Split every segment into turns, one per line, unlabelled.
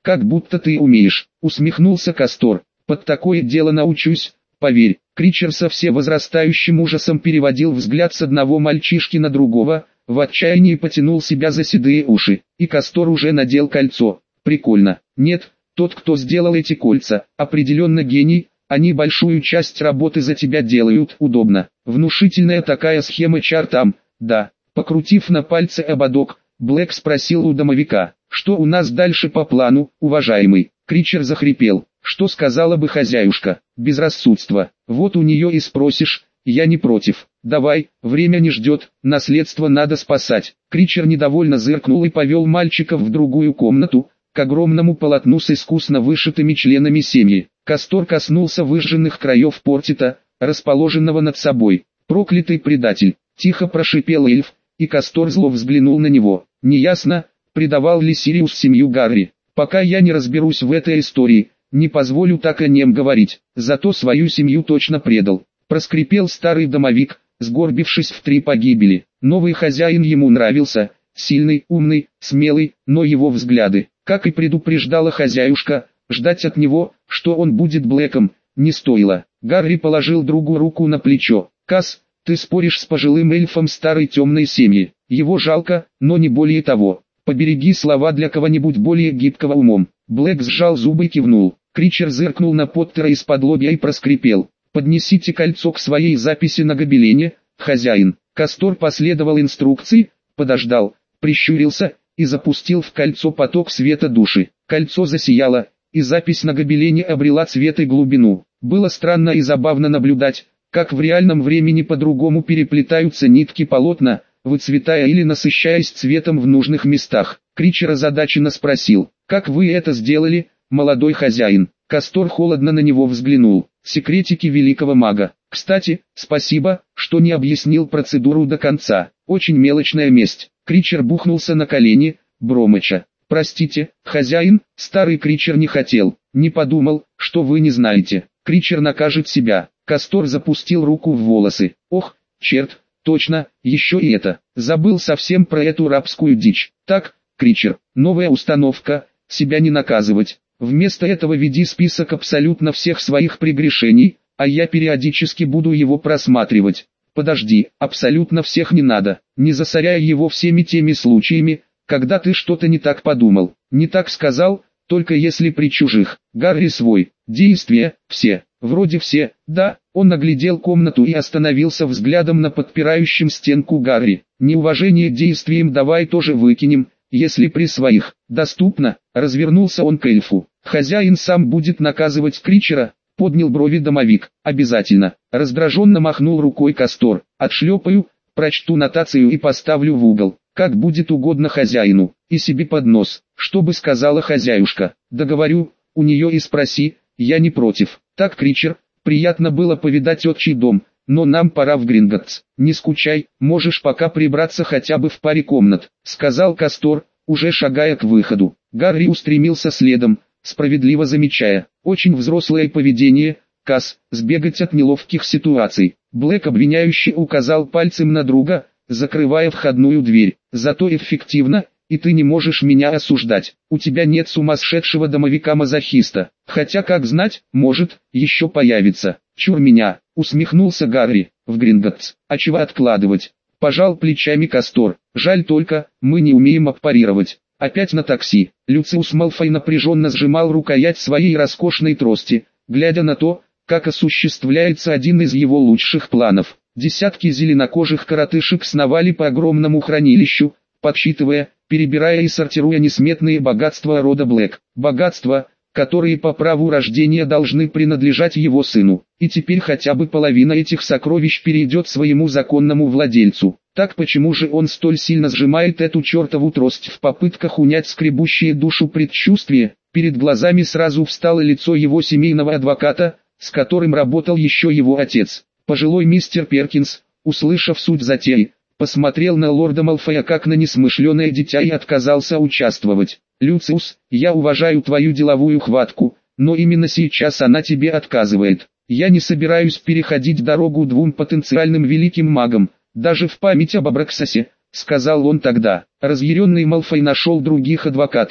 как будто ты умеешь, усмехнулся Кастор. Под такое дело научусь, поверь. Кричер со всевозрастающим ужасом переводил взгляд с одного мальчишки на другого, в отчаянии потянул себя за седые уши, и Кастор уже надел кольцо. Прикольно. Нет, тот, кто сделал эти кольца, определенно гений, они большую часть работы за тебя делают. Удобно. Внушительная такая схема чар там, да. Покрутив на пальце ободок, Блэк спросил у домовика, что у нас дальше по плану, уважаемый. Кричер захрипел. Что сказала бы хозяюшка? Безрассудство. Вот у нее и спросишь, я не против. Давай, время не ждет, наследство надо спасать. Кричер недовольно зыркнул и повел мальчиков в другую комнату, к огромному полотну с искусно вышитыми членами семьи. Кастор коснулся выжженных краев портита, расположенного над собой. Проклятый предатель, тихо прошипел эльф, и Кастор зло взглянул на него. Неясно, предавал ли Сириус семью Гарри. Пока я не разберусь в этой истории, не позволю так о нем говорить, зато свою семью точно предал. Проскрипел старый домовик, сгорбившись в 3 погибели. Новый хозяин ему нравился, сильный, умный, смелый, но его взгляды, как и предупреждала хозяюшка, ждать от него, что он будет Блэком, не стоило. Гарри положил другу руку на плечо. «Кас, ты споришь с пожилым эльфом старой темной семьи. Его жалко, но не более того. Побереги слова для кого-нибудь более гибкого умом». Блэк сжал зубы и кивнул. Кричер зыркнул на Поттера из-под лобья и проскрипел. «Поднесите кольцо к своей записи на гобелене, хозяин». Кастор последовал инструкции, подождал, прищурился и запустил в кольцо поток света души. Кольцо засияло, и запись на гобелене обрела цвет и глубину. Было странно и забавно наблюдать, как в реальном времени по-другому переплетаются нитки полотна, выцветая или насыщаясь цветом в нужных местах. Кричер озадаченно спросил, «Как вы это сделали, молодой хозяин?» Кастор холодно на него взглянул. «Секретики великого мага. Кстати, спасибо, что не объяснил процедуру до конца. Очень мелочная месть». Кричер бухнулся на колени, бормоча. «Простите, хозяин, старый Кричер не хотел, не подумал, что вы не знаете. Кричер накажет себя». Кастор запустил руку в волосы. «Ох, черт, точно, еще и это. Забыл совсем про эту рабскую дичь. Так, Кричер, новая установка, себя не наказывать. Вместо этого веди список абсолютно всех своих прегрешений, а я периодически буду его просматривать. Подожди, абсолютно всех не надо, не засоряя его всеми теми случаями, когда ты что-то не так подумал, не так сказал, только если при чужих. Гарри свой, действия, все, вроде все, да». Он оглядел комнату и остановился взглядом на подпирающем стенку Гарри. «Неуважение к действиям давай тоже выкинем, если при своих. Доступно». Развернулся он к эльфу. «Хозяин сам будет наказывать Кричера», поднял брови домовик. «Обязательно». Раздраженно махнул рукой Кастор. «Отшлепаю, прочту нотацию и поставлю в угол, как будет угодно хозяину, и себе под нос. Что бы сказала хозяюшка? Договорю, у нее и спроси, я не против. Так, Кричер, приятно было повидать отчий дом, но нам пора в Гринготтс. Не скучай, можешь пока прибраться хотя бы в паре комнат», сказал Кастор, уже шагая к выходу. Гарри устремился следом, справедливо замечая, очень взрослое поведение, Кас, сбегать от неловких ситуаций. Блэк обвиняюще указал пальцем на друга, закрывая входную дверь. «Зато эффективно, и ты не можешь меня осуждать. У тебя нет сумасшедшего домовика-мазохиста. Хотя, как знать, может, еще появится». «Чур меня», усмехнулся Гарри. «В Гринготтс, а чего откладывать?» Пожал плечами Кастор. «Жаль только, мы не умеем аппарировать». Опять на такси. Люциус Малфой напряженно сжимал рукоять своей роскошной трости, глядя на то, как осуществляется один из его лучших планов. Десятки зеленокожих коротышек сновали по огромному хранилищу, подсчитывая, перебирая и сортируя несметные богатства рода Блэк. Богатства, которые по праву рождения должны принадлежать его сыну. И теперь хотя бы половина этих сокровищ перейдет своему законному владельцу. Так почему же он столь сильно сжимает эту чертову трость в попытках унять скребущие душу предчувствие? Перед глазами сразу встало лицо его семейного адвоката, с которым работал еще его отец. Пожилой мистер Перкинс, услышав суть затеи, посмотрел на лорда Малфоя как на несмышленое дитя и отказался участвовать. «Люциус, я уважаю твою деловую хватку, но именно сейчас она тебе отказывает. Я не собираюсь переходить дорогу двум потенциальным великим магам, даже в память об Абраксасе», — сказал он тогда. Разъяренный Малфой нашел других адвокатов,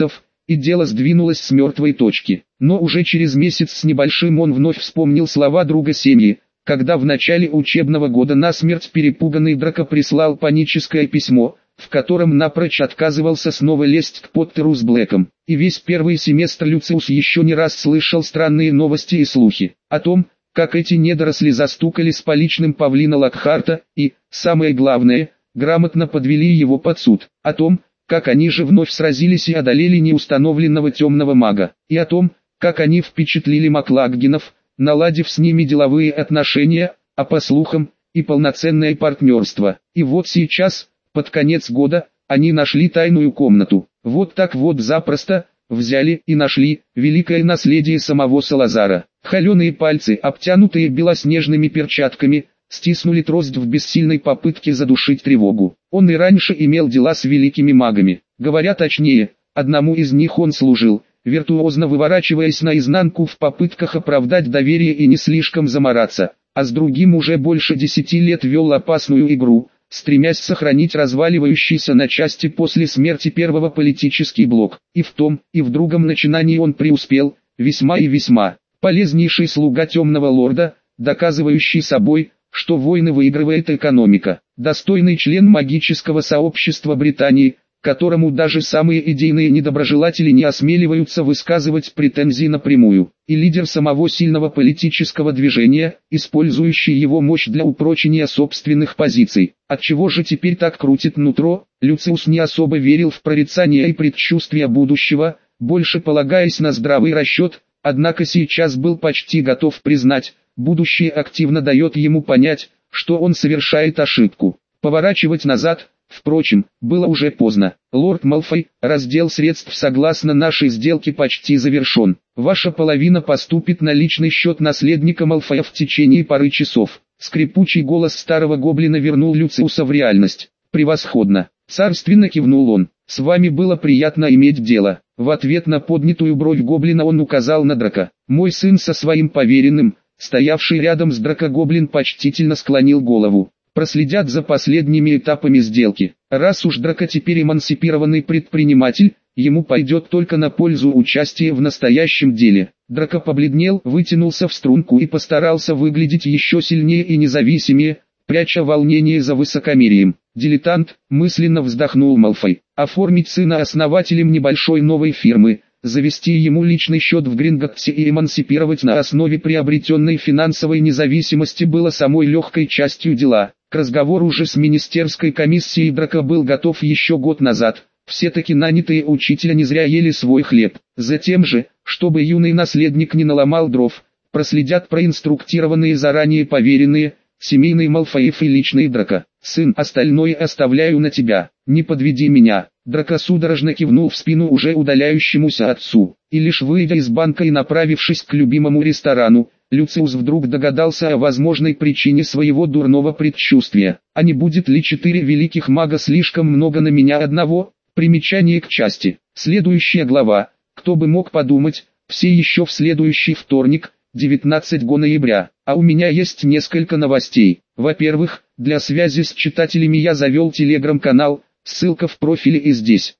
и дело сдвинулось с мертвой точки. Но уже через месяц с небольшим он вновь вспомнил слова друга семьи, когда в начале учебного года насмерть перепуганный Драко прислал паническое письмо, в котором напрочь отказывался снова лезть к Поттеру с Блэком. И весь первый семестр Люциус еще не раз слышал странные новости и слухи о том, как эти недоросли застукали с поличным павлина Локхарта и, самое главное, грамотно подвели его под суд, о том, как они же вновь сразились и одолели неустановленного темного мага, и о том, как они впечатлили Маклаггинов, наладив с ними деловые отношения, а по слухам, и полноценное партнерство. И вот сейчас, под конец года, они нашли тайную комнату. Вот так вот запросто, взяли и нашли, великое наследие самого Салазара. Холеные пальцы, обтянутые белоснежными перчатками, стиснули трость в бессильной попытке задушить тревогу. Он и раньше имел дела с великими магами. Говоря точнее, одному из них он служил, виртуозно выворачиваясь наизнанку в попытках оправдать доверие и не слишком замораться, а с другим уже больше 10 лет вел опасную игру, стремясь сохранить разваливающийся на части после смерти первого политический блок. И в том, и в другом начинании он преуспел, весьма и весьма. Полезнейший слуга темного лорда, доказывающий собой, что войны выигрывает экономика. Достойный член магического сообщества Британии, которому даже самые идейные недоброжелатели не осмеливаются высказывать претензии напрямую, и лидер самого сильного политического движения, использующий его мощь для упрочения собственных позиций. Отчего же теперь так крутит нутро? Люциус не особо верил в прорицания и предчувствия будущего, больше полагаясь на здравый расчет, однако сейчас был почти готов признать, будущее активно дает ему понять, что он совершает ошибку. Поворачивать назад, впрочем, было уже поздно. Лорд Малфой, раздел средств согласно нашей сделке почти завершен. Ваша половина поступит на личный счет наследника Малфоя в течение пары часов. Скрипучий голос старого гоблина вернул Люциуса в реальность. Превосходно. Царственно кивнул он. С вами было приятно иметь дело. В ответ на поднятую бровь гоблина он указал на Драко. Мой сын со своим поверенным, стоявший рядом с Драко гоблин почтительно склонил голову. Проследят за последними этапами сделки. Раз уж Драко теперь эмансипированный предприниматель, ему пойдет только на пользу участие в настоящем деле. Драко побледнел, вытянулся в струнку и постарался выглядеть еще сильнее и независимее, пряча волнение за высокомерием. Дилетант, мысленно вздохнул Малфой. Оформить сына основателем небольшой новой фирмы, завести ему личный счет в Гринготте и эмансипировать на основе приобретенной финансовой независимости было самой легкой частью дела. К разговору уже с министерской комиссией Драко был готов еще год назад. Все-таки нанятые учителя не зря ели свой хлеб. Затем же, чтобы юный наследник не наломал дров, проследят проинструктированные заранее поверенные, семейный Малфоев и личный Драко. Сын, остальное оставляю на тебя, не подведи меня. Драко судорожно кивнул в спину уже удаляющемуся отцу, и лишь выйдя из банка и направившись к любимому ресторану, Люциус вдруг догадался о возможной причине своего дурного предчувствия. А не будет ли 4 великих мага слишком много на меня одного? Примечание к части. Следующая глава. Кто бы мог подумать, все еще в следующий вторник, 19 ноября. А у меня есть несколько новостей. Во-первых, для связи с читателями я завел телеграм-канал, ссылка в профиле и здесь.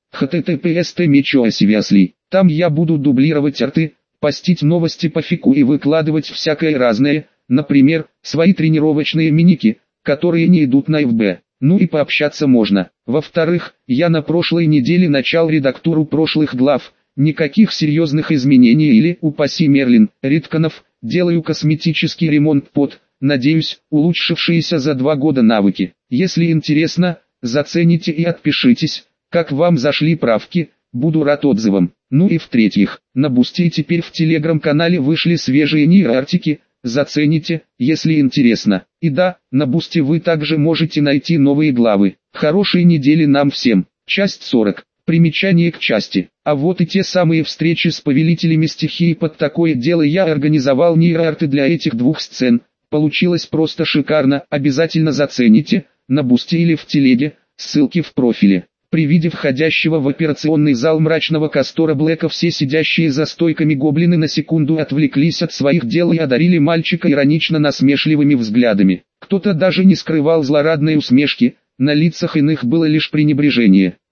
https://. Там я буду дублировать арты, постить новости по фику и выкладывать всякое разное, например, свои тренировочные миники, которые не идут на ФБ. Ну и пообщаться можно. Во-вторых, я на прошлой неделе начал редактуру прошлых глав, никаких серьезных изменений или, упаси Мерлин, редконов, делаю косметический ремонт под, надеюсь, улучшившиеся за 2 года навыки. Если интересно, зацените и отпишитесь, как вам зашли правки, буду рад отзывам. Ну и в-третьих, на Бусти теперь в телеграм-канале вышли свежие нейроартики, зацените, если интересно. И да, на Бусти вы также можете найти новые главы. Хорошей недели нам всем. Часть 40. Примечание к части. А вот и те самые встречи с повелителями стихии. Под такое дело я организовал нейроарты для этих 2 сцен. Получилось просто шикарно, обязательно зацените, на Бусти или в телеге, ссылки в профиле. При виде входящего в операционный зал мрачного Кастора Блэка все сидящие за стойками гоблины на секунду отвлеклись от своих дел и одарили мальчика иронично насмешливыми взглядами. Кто-то даже не скрывал злорадной усмешки, на лицах иных было лишь пренебрежение.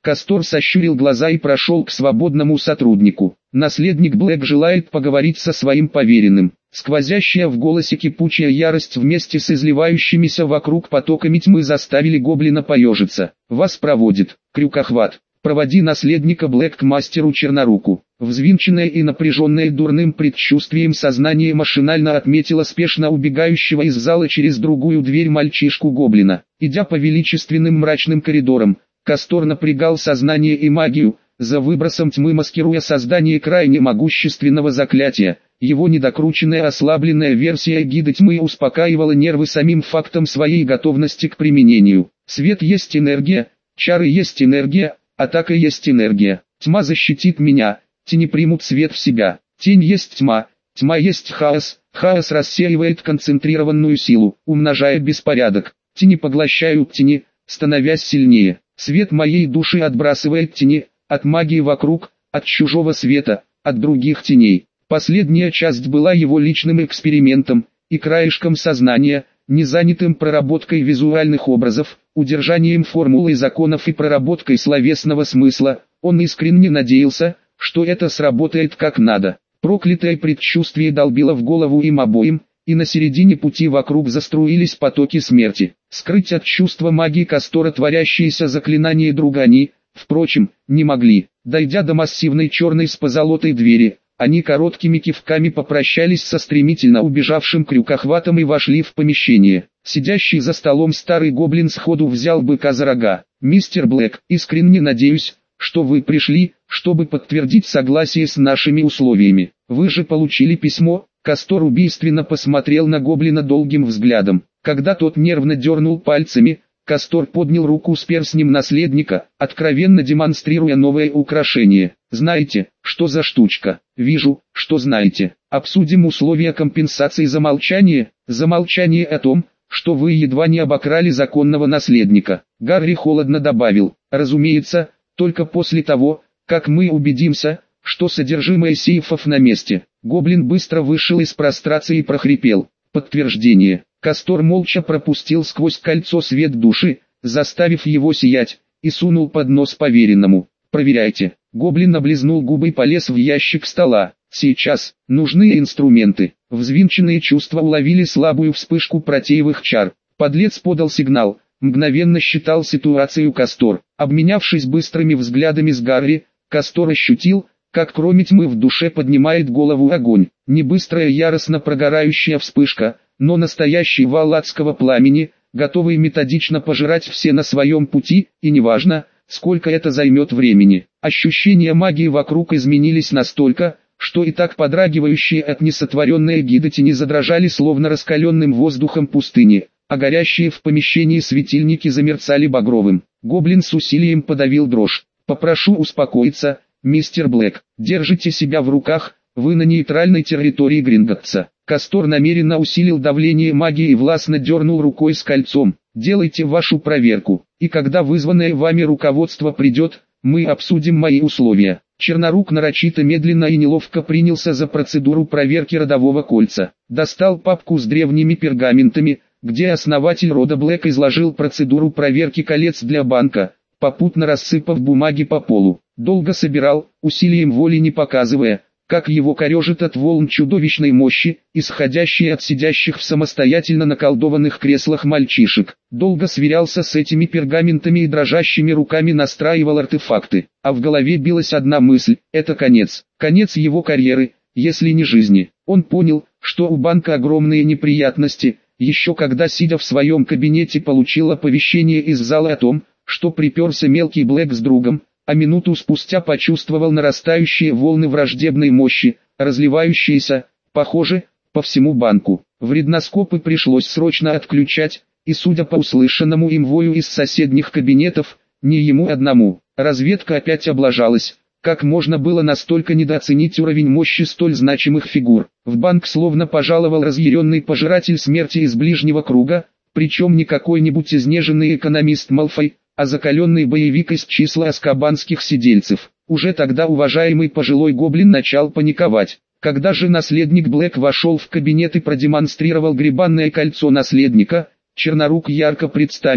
Кастор сощурил глаза и прошел к свободному сотруднику. Наследник Блэк желает поговорить со своим поверенным. Сквозящая в голосе кипучая ярость вместе с изливающимися вокруг потоками тьмы заставили гоблина поежиться. «Вас проводит, крюкохват. Проводи наследника Блэк к мастеру Черноруку». Взвинченное и напряженное дурным предчувствием сознание машинально отметило спешно убегающего из зала через другую дверь мальчишку-гоблина. Идя по величественным мрачным коридорам, Кастор напрягал сознание и магию, за выбросом тьмы маскируя создание крайне могущественного заклятия. Его недокрученная ослабленная версия гида тьмы успокаивала нервы самим фактом своей готовности к применению. Свет есть энергия, чары есть энергия, атака есть энергия. Тьма защитит меня, тени примут свет в себя. Тень есть тьма, тьма есть хаос, хаос рассеивает концентрированную силу, умножая беспорядок. Тени поглощают тени, становясь сильнее. Свет моей души отбрасывает тени, от магии вокруг, от чужого света, от других теней. Последняя часть была его личным экспериментом, и краешком сознания, не занятым проработкой визуальных образов, удержанием формулы законов и проработкой словесного смысла, он искренне надеялся, что это сработает как надо. Проклятое предчувствие долбило в голову им обоим, и на середине пути вокруг заструились потоки смерти. Скрыть от чувства магии Кастора творящиеся заклинания друга они, впрочем, не могли. Дойдя до массивной черной с позолотой двери, они короткими кивками попрощались со стремительно убежавшим крюкохватом и вошли в помещение. Сидящий за столом старый гоблин сходу взял быка за рога. «Мистер Блэк, искренне надеюсь, что вы пришли, чтобы подтвердить согласие с нашими условиями. Вы же получили письмо». Кастор убийственно посмотрел на гоблина долгим взглядом. Когда тот нервно дернул пальцами, Кастор поднял руку с перстнем наследника, откровенно демонстрируя новое украшение. «Знаете, что за штучка?» «Вижу, что знаете. Обсудим условия компенсации за молчание. За молчание о том, что вы едва не обокрали законного наследника». Гарри холодно добавил: «Разумеется, только после того, как мы убедимся, что содержимое сейфов на месте». Гоблин быстро вышел из прострации и прохрипел: «Подтверждение». Кастор молча пропустил сквозь кольцо свет души, заставив его сиять, и сунул под нос поверенному. «Проверяйте». Гоблин облизнул губы и полез в ящик стола. «Сейчас, нужны инструменты». Взвинченные чувства уловили слабую вспышку протеевых чар. Подлец подал сигнал, мгновенно считал ситуацию Кастор. Обменявшись быстрыми взглядами с Гарри, Кастор ощутил, как кроме тьмы в душе поднимает голову огонь. Не быстрая яростно прогорающая вспышка, но настоящий вал адского пламени, готовый методично пожирать все на своем пути, и неважно, сколько это займет времени. Ощущения магии вокруг изменились настолько, что и так подрагивающие от несотворенной эгиды тени задрожали словно раскаленным воздухом пустыни, а горящие в помещении светильники замерцали багровым. Гоблин с усилием подавил дрожь. «Попрошу успокоиться, мистер Блэк, держите себя в руках, вы на нейтральной территории Гринготтса». Кастор намеренно усилил давление магии и властно дернул рукой с кольцом. «Делайте вашу проверку, и когда вызванное вами руководство придет, мы обсудим мои условия». Чернорук нарочито медленно и неловко принялся за процедуру проверки родового кольца. Достал папку с древними пергаментами, где основатель рода Блэк изложил процедуру проверки колец для банка, попутно рассыпав бумаги по полу. Долго собирал, усилием воли не показывая, как его корежит от волн чудовищной мощи, исходящей от сидящих в самостоятельно наколдованных креслах мальчишек. Долго сверялся с этими пергаментами и дрожащими руками настраивал артефакты. А в голове билась одна мысль: это конец. Конец его карьеры, если не жизни. Он понял, что у банка огромные неприятности, еще когда, сидя в своем кабинете, получил оповещение из зала о том, что приперся мелкий Блэк с другом, а минуту спустя почувствовал нарастающие волны враждебной мощи, разливающиеся, похоже, по всему банку. Вредноскопы пришлось срочно отключать, и судя по услышанному им вою из соседних кабинетов, не ему одному. Разведка опять облажалась. Как можно было настолько недооценить уровень мощи столь значимых фигур? В банк словно пожаловал разъяренный пожиратель смерти из ближнего круга, причем не какой-нибудь изнеженный экономист Малфой, а закаленный боевик из числа азкабанских сидельцев. Уже тогда уважаемый пожилой гоблин начал паниковать. Когда же наследник Блэк вошел в кабинет и продемонстрировал гребанное кольцо наследника, Чернорук ярко представил,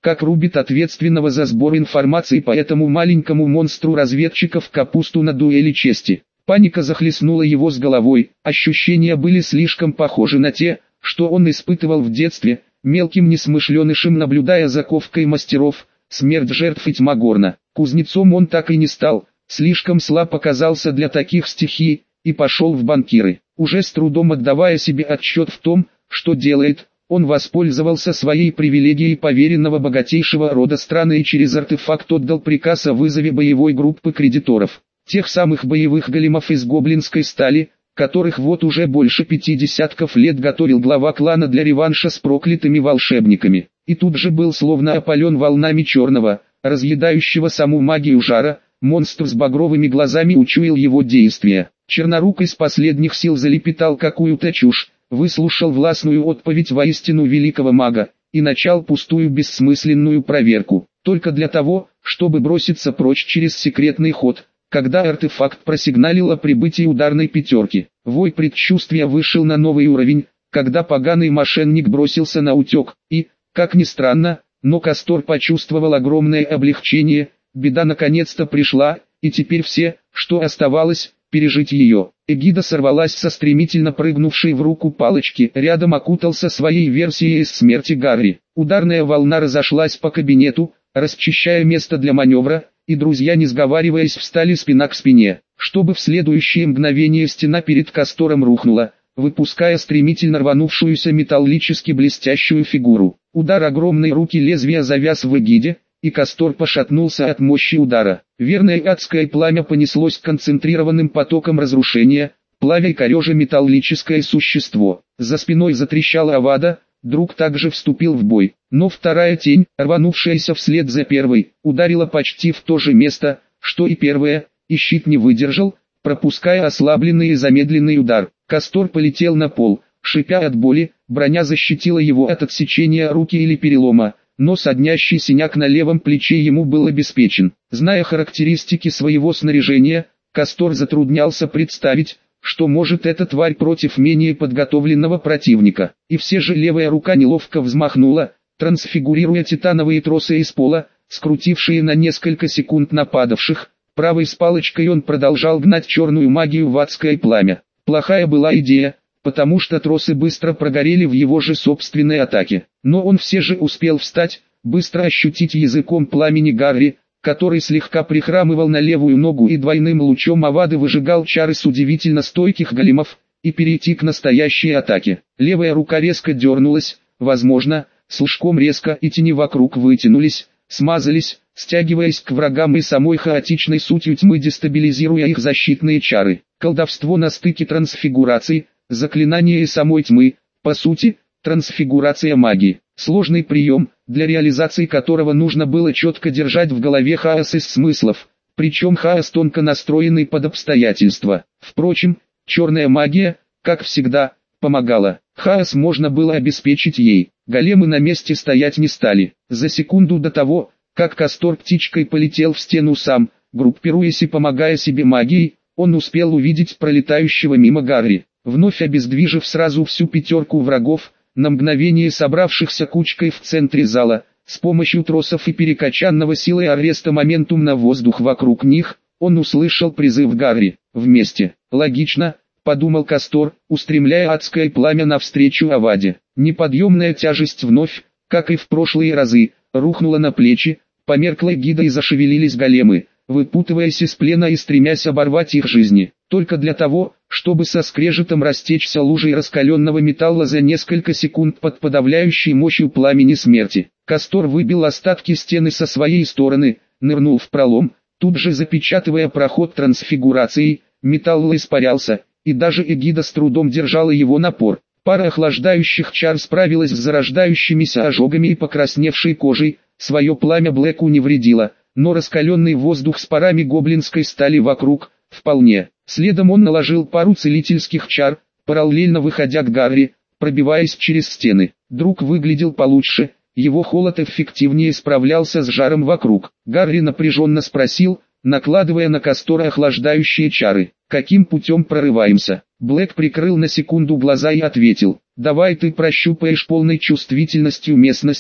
как рубит ответственного за сбор информации по этому маленькому монстру разведчиков капусту на дуэли чести. Паника захлестнула его с головой, ощущения были слишком похожи на те, что он испытывал в детстве, мелким несмышленышем наблюдая за ковкой мастеров, смерть жертв и тьма горна. Кузнецом он так и не стал, слишком слаб оказался для таких стихий, и пошел в банкиры. Уже с трудом отдавая себе отчет в том, что делает, он воспользовался своей привилегией поверенного богатейшего рода страны и через артефакт отдал приказ о вызове боевой группы кредиторов. Тех самых боевых големов из гоблинской стали, которых вот уже больше 50 лет готовил глава клана для реванша с проклятыми волшебниками. И тут же был словно опален волнами черного, разъедающего саму магию жара, монстр с багровыми глазами учуял его действия. Чернорук из последних сил залепетал какую-то чушь, выслушал властную отповедь воистину великого мага, и начал пустую бессмысленную проверку, только для того, чтобы броситься прочь через секретный ход, когда артефакт просигналил о прибытии ударной пятерки. Вой предчувствия вышел на новый уровень, когда поганый мошенник бросился на утек, и, как ни странно, но Кастор почувствовал огромное облегчение, беда наконец-то пришла, и теперь все, что оставалось, пережить ее. Эгида сорвалась со стремительно прыгнувшей в руку палочки, рядом окутался своей версией из смерти Гарри. Ударная волна разошлась по кабинету, расчищая место для маневра, и друзья не сговариваясь встали спина к спине, чтобы в следующее мгновение стена перед Кастором рухнула, выпуская стремительно рванувшуюся металлически блестящую фигуру. Удар огромной руки лезвия завяз в Эгиде, и Кастор пошатнулся от мощи удара. Верное адское пламя понеслось концентрированным потоком разрушения, плавя и корежа металлическое существо. За спиной затрещала Авада, друг также вступил в бой, но вторая тень, рванувшаяся вслед за первой, ударила почти в то же место, что и первая, и щит не выдержал, пропуская ослабленный и замедленный удар. Кастор полетел на пол, шипя от боли, броня защитила его от отсечения руки или перелома, но соднящий синяк на левом плече ему был обеспечен. Зная характеристики своего снаряжения, Кастор затруднялся представить, что может эта тварь против менее подготовленного противника. И все же левая рука неловко взмахнула, трансфигурируя титановые тросы из пола, скрутившие на несколько секунд нападавших. Правой с палочкой он продолжал гнать черную магию в адское пламя. Плохая была идея, потому что тросы быстро прогорели в его же собственной атаке. Но он все же успел встать, быстро ощутить языком пламени Гарри, который слегка прихрамывал на левую ногу и двойным лучом Авады выжигал чары с удивительно стойких големов, и перейти к настоящей атаке. Левая рука резко дернулась, возможно, слишком резко, и тени вокруг вытянулись, смазались, стягиваясь к врагам и самой хаотичной сутью тьмы, дестабилизируя их защитные чары. Колдовство на стыке трансфигурации, заклинание и самой тьмы, по сути, трансфигурация магии. Сложный прием, для реализации которого нужно было четко держать в голове хаос из смыслов, причем хаос тонко настроенный под обстоятельства. Впрочем, черная магия, как всегда, помогала. Хаос можно было обеспечить ей. Големы на месте стоять не стали. За секунду до того, как Кастор птичкой полетел в стену сам, группируясь и помогая себе магией, он успел увидеть пролетающего мимо Гарри. Вновь обездвижив сразу всю пятерку врагов, на мгновение собравшихся кучкой в центре зала, с помощью тросов и перекачанного силой ареста моментум на воздух вокруг них, он услышал призыв Гарри. «Вместе». «Логично», — подумал Кастор, устремляя адское пламя навстречу Аваде. Неподъемная тяжесть вновь, как и в прошлые разы, рухнула на плечи, померкла Эгида и зашевелились големы, выпутываясь из плена и стремясь оборвать их жизни, только для того, чтобы со скрежетом растечься лужей раскаленного металла за несколько секунд под подавляющей мощью пламени смерти. Кастор выбил остатки стены со своей стороны, нырнул в пролом, тут же запечатывая проход трансфигурацией, металл испарялся, и даже Эгида с трудом держала его напор. Пара охлаждающих чар справилась с зарождающимися ожогами и покрасневшей кожей, свое пламя Блэку не вредило, но раскаленный воздух с парами гоблинской стали вокруг, вполне. Следом он наложил пару целительских чар, параллельно выходя к Гарри, пробиваясь через стены. Друг выглядел получше, его холод эффективнее справлялся с жаром вокруг. Гарри напряженно спросил, накладывая на Кастора охлаждающие чары: «Каким путем прорываемся?» Блэк прикрыл на секунду глаза и ответил: «Давай ты прощупаешь полной чувствительностью местность,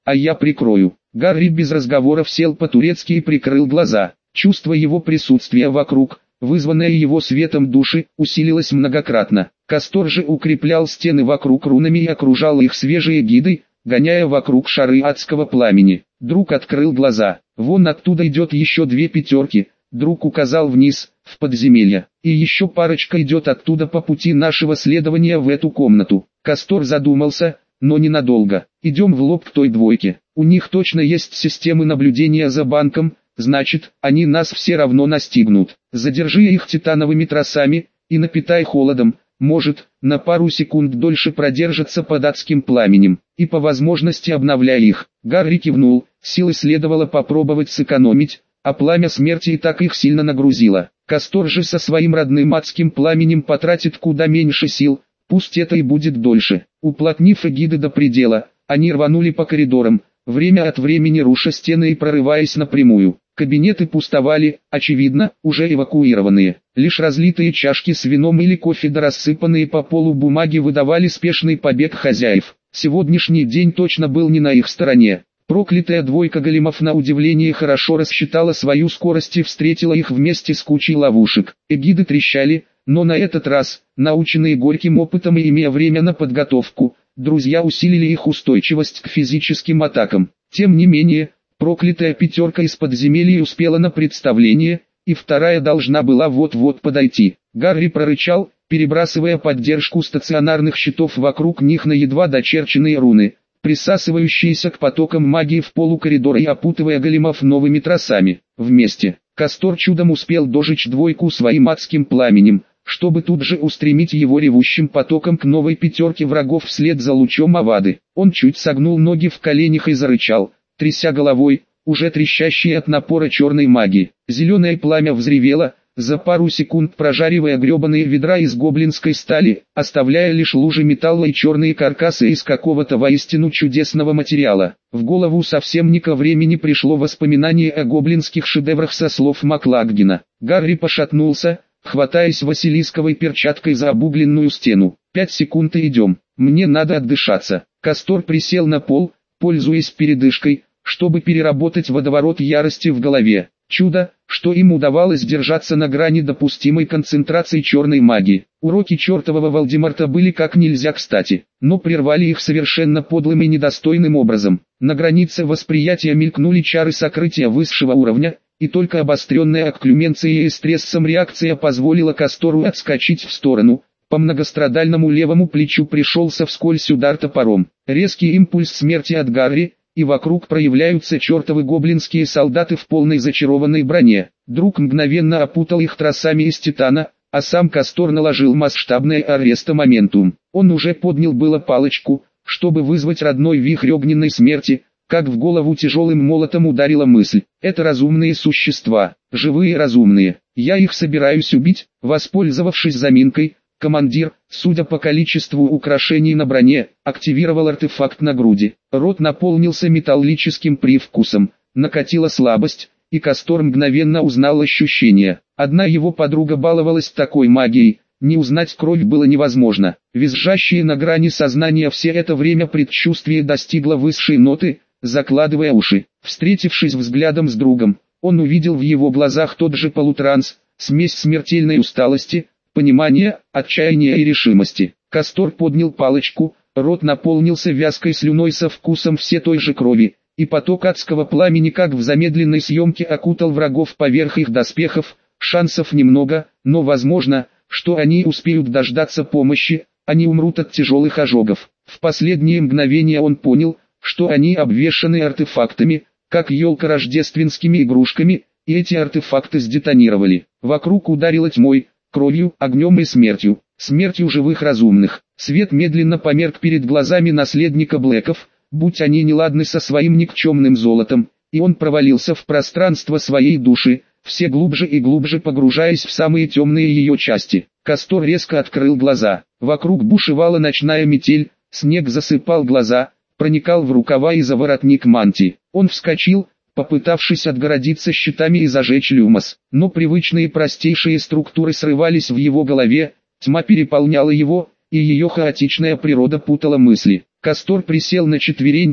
а я прикрою. Гарри без разговоров сел по-турецки и прикрыл глаза. Чувство его присутствия вокруг, вызванное его светом души, усилилось многократно. Кастор же укреплял стены вокруг рунами и окружал их свежей эгидой, гоняя вокруг шары адского пламени. Друг открыл глаза. Вон оттуда идет еще 2 пятерки. Друг указал вниз, в подземелье. И еще парочка идет оттуда по пути нашего следования в эту комнату. Кастор задумался, но ненадолго. Идем в лоб к той двойке. У них точно есть системы наблюдения за банком, значит, они нас все равно настигнут. Задержи их титановыми тросами и напитай холодом. Может, на пару секунд дольше продержатся под адским пламенем, и по возможности обновляй их. Гарри кивнул, силы следовало попробовать сэкономить, а пламя смерти и так их сильно нагрузило. Кастор же со своим родным адским пламенем потратит куда меньше сил, пусть это и будет дольше. Уплотнив эгиды до предела, они рванули по коридорам, время от времени руша стены и прорываясь напрямую. Кабинеты пустовали, очевидно, уже эвакуированные. Лишь разлитые чашки с вином или кофе да рассыпанные по полу бумаги выдавали спешный побег хозяев. Сегодняшний день точно был не на их стороне. Проклятая двойка големов на удивление хорошо рассчитала свою скорость и встретила их вместе с кучей ловушек. Эгиды трещали, но на этот раз, наученные горьким опытом и имея время на подготовку, друзья усилили их устойчивость к физическим атакам. Тем не менее, проклятая пятерка из подземелья успела на представление, и вторая должна была вот-вот подойти. Гарри прорычал, перебрасывая поддержку стационарных щитов вокруг них на едва дочерченные руны, присасывающиеся к потокам магии в полу коридора и опутывая големов новыми тросами. Вместе, Кастор чудом успел дожечь двойку своим адским пламенем, чтобы тут же устремить его ревущим потоком к новой пятерке врагов вслед за лучом Авады. Он чуть согнул ноги в коленях и зарычал, тряся головой, уже трещащей от напора черной магии. Зеленое пламя взревело, за пару секунд прожаривая гребаные ведра из гоблинской стали, оставляя лишь лужи металла и черные каркасы из какого-то воистину чудесного материала. В голову совсем не ко времени пришло воспоминание о гоблинских шедеврах со слов Маклаггина. Гарри пошатнулся, хватаясь василисковой перчаткой за обугленную стену. 5 секунд и идем, мне надо отдышаться. Кастор присел на пол, пользуясь передышкой, чтобы переработать водоворот ярости в голове. Чудо, что им удавалось держаться на грани допустимой концентрации черной магии. Уроки чертового Волдеморта были как нельзя кстати, но прервали их совершенно подлым и недостойным образом. На границе восприятия мелькнули чары сокрытия высшего уровня, и только обостренная окклюменцией и стрессом реакция позволила Кастору отскочить в сторону. По многострадальному левому плечу пришелся вскользь удар топором. Резкий импульс смерти от Гарри, и вокруг проявляются чертовы гоблинские солдаты в полной зачарованной броне. Друг мгновенно опутал их тросами из титана, а сам Кастор наложил масштабное арреста-моментум. Он уже поднял было палочку, чтобы вызвать родной вихрь огненной смерти, как в голову тяжелым молотом ударила мысль. Это разумные существа, живые разумные. Я их собираюсь убить, воспользовавшись заминкой. Командир, судя по количеству украшений на броне, активировал артефакт на груди. Рот наполнился металлическим привкусом, накатила слабость, и Кастор мгновенно узнал ощущения. Одна его подруга баловалась такой магией, не узнать кровь было невозможно. Визжащие на грани сознания все это время предчувствие достигло высшей ноты, закладывая уши. Встретившись взглядом с другом, он увидел в его глазах тот же полутранс, смесь смертельной усталости, понимания, отчаяния и решимости. Кастор поднял палочку, рот наполнился вязкой слюной со вкусом все той же крови, и поток адского пламени как в замедленной съемке окутал врагов поверх их доспехов. Шансов немного, но возможно, что они успеют дождаться помощи, они умрут от тяжелых ожогов. В последние мгновения он понял, что они обвешаны артефактами, как елка рождественскими игрушками, и эти артефакты сдетонировали. Вокруг ударило тьмой, кровью, огнем и смертью. Смертью живых разумных. Свет медленно померк перед глазами наследника Блэков, будь они неладны со своим никчемным золотом, и он провалился в пространство своей души, все глубже и глубже погружаясь в самые темные ее части. Кастор резко открыл глаза. Вокруг бушевала ночная метель, снег засыпал глаза, проникал в рукава и за воротник мантии. Он вскочил, попытавшись отгородиться щитами и зажечь люмос, но привычные простейшие структуры срывались в его голове, тьма переполняла его, и ее хаотичная природа путала мысли. Кастор присел на четвереньки,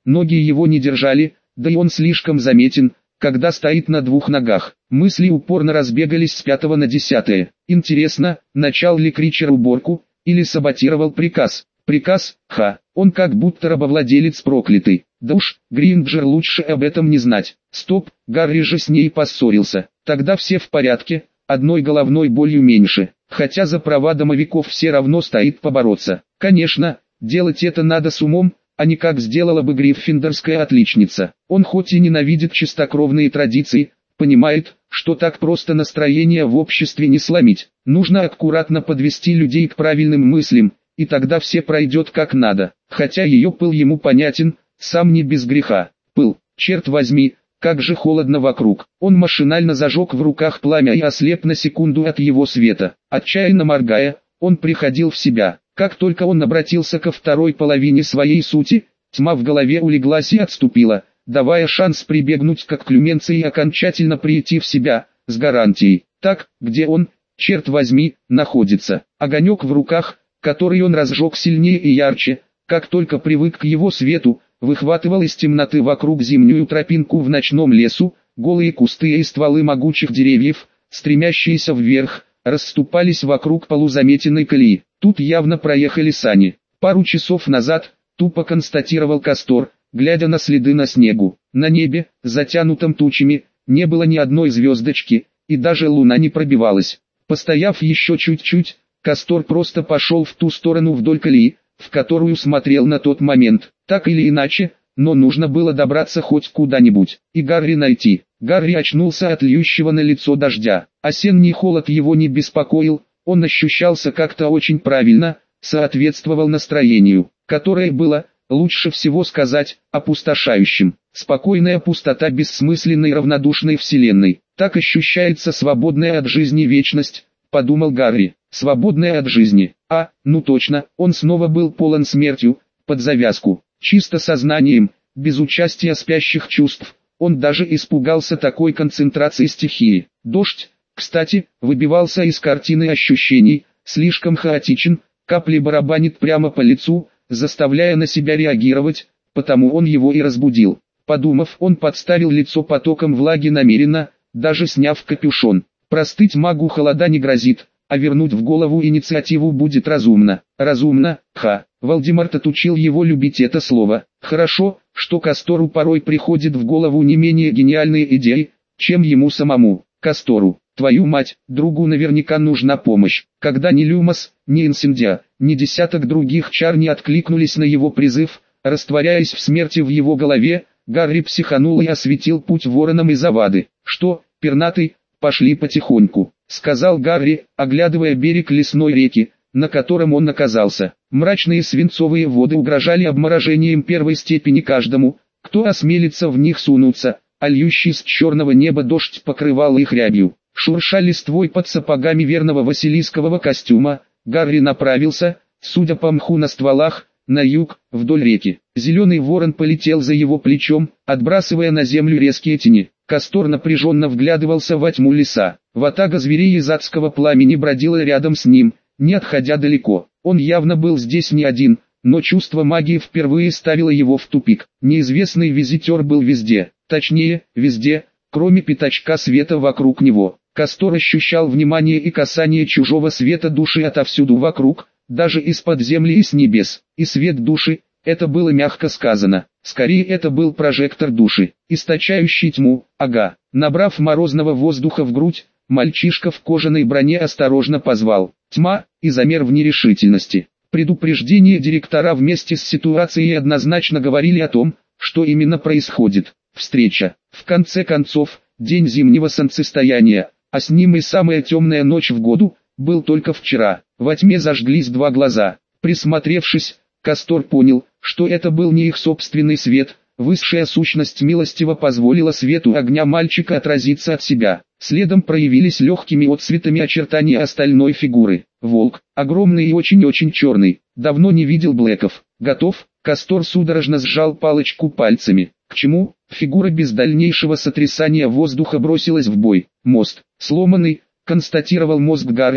ноги его не держали, да и он слишком заметен, когда стоит на двух ногах. Мысли упорно разбегались с 5 на 10. Интересно, начал ли Кричер уборку, или саботировал приказ? Приказ, он как будто рабовладелец проклятый. Да уж, Гринджер лучше об этом не знать. Стоп, Гарри же с ней поссорился. Тогда все в порядке, одной головной болью меньше. Хотя за права домовиков все равно стоит побороться. Конечно, делать это надо с умом, а не как сделала бы гриффиндорская отличница. Он хоть и ненавидит чистокровные традиции, понимает, что так просто настроение в обществе не сломить. Нужно аккуратно подвести людей к правильным мыслям, и тогда все пройдет как надо. Хотя ее пыл ему понятен, сам не без греха. Пыл, черт возьми, как же холодно вокруг. Он машинально зажег в руках пламя и ослеп на секунду от его света. Отчаянно моргая, он приходил в себя. Как только он обратился ко второй половине своей сути, тьма в голове улеглась и отступила, давая шанс прибегнуть к окклюменции и окончательно прийти в себя, с гарантией. Так, где он, черт возьми, находится. Огонек в руках, который он разжег сильнее и ярче, как только привык к его свету, выхватывал из темноты вокруг зимнюю тропинку в ночном лесу, голые кусты и стволы могучих деревьев, стремящиеся вверх, расступались вокруг полузаметенной колеи. Тут явно проехали сани. Пару часов назад, тупо констатировал Кастор, глядя на следы на снегу. На небе, затянутом тучами, не было ни одной звездочки, и даже луна не пробивалась. Постояв еще чуть-чуть, Кастор просто пошел в ту сторону вдоль колеи, в которую смотрел на тот момент. Так или иначе, но нужно было добраться хоть куда-нибудь, и Гарри найти. Гарри очнулся от льющего на лицо дождя. Осенний холод его не беспокоил, он ощущался как-то очень правильно, соответствовал настроению, которое было, лучше всего сказать, опустошающим. Спокойная пустота бессмысленной равнодушной вселенной. Так ощущается свободная от жизни вечность, подумал Гарри. Свободная от жизни. Ну точно, он снова был полон смертью, под завязку. Чисто сознанием, без участия спящих чувств. Он даже испугался такой концентрации стихии. Дождь, кстати, выбивался из картины ощущений, слишком хаотичен, капли барабанит прямо по лицу, заставляя на себя реагировать, потому он его и разбудил. Подумав, он подставил лицо потоком влаги намеренно, даже сняв капюшон. Простыть магу холода не грозит, а вернуть в голову инициативу будет разумно. Разумно, Волдеморт отучил его любить это слово. Хорошо, что Кастору порой приходит в голову не менее гениальные идеи, чем ему самому. Кастору, твою мать, другу наверняка нужна помощь. Когда ни Люмос, ни Инсендиа, ни десяток других чар не откликнулись на его призыв, растворяясь в смерти в его голове, Гарри психанул и осветил путь воронам из Авады. Что, пернатый, пошли потихоньку, сказал Гарри, оглядывая берег лесной реки, на котором он оказался. Мрачные свинцовые воды угрожали обморожением первой степени каждому, кто осмелится в них сунуться, а льющий с черного неба дождь покрывал их рябью. Шурша листвой под сапогами верного василискового костюма, Гарри направился, судя по мху на стволах, на юг, вдоль реки. Зеленый ворон полетел за его плечом, отбрасывая на землю резкие тени. Кастор напряженно вглядывался во тьму леса. Ватага зверей из адского пламени бродила рядом с ним, не отходя далеко. Он явно был здесь не один, но чувство магии впервые ставило его в тупик. Неизвестный визитер был везде, точнее, везде, кроме пятачка света вокруг него. Кастор ощущал внимание и касание чужого света души отовсюду вокруг, даже из-под земли и с небес. И свет души, это было мягко сказано. Скорее это был прожектор души, источающий тьму. Набрав морозного воздуха в грудь, мальчишка в кожаной броне осторожно позвал. Тьма, и замер в нерешительности. Предупреждения директора вместе с ситуацией однозначно говорили о том, что именно происходит. Встреча. В конце концов, день зимнего солнцестояния, а с ним и самая темная ночь в году, был только вчера. Во тьме зажглись два глаза. Присмотревшись, Кастор понял, что это был не их собственный свет. Высшая сущность милостиво позволила свету огня мальчика отразиться от себя. Следом проявились легкими отцветами очертания остальной фигуры. Волк, огромный и очень-очень черный. Давно не видел Блэков. Готов? Кастор судорожно сжал палочку пальцами. К чему? Фигура без дальнейшего сотрясания воздуха бросилась в бой. Мост, сломанный, констатировал мозг Гарри,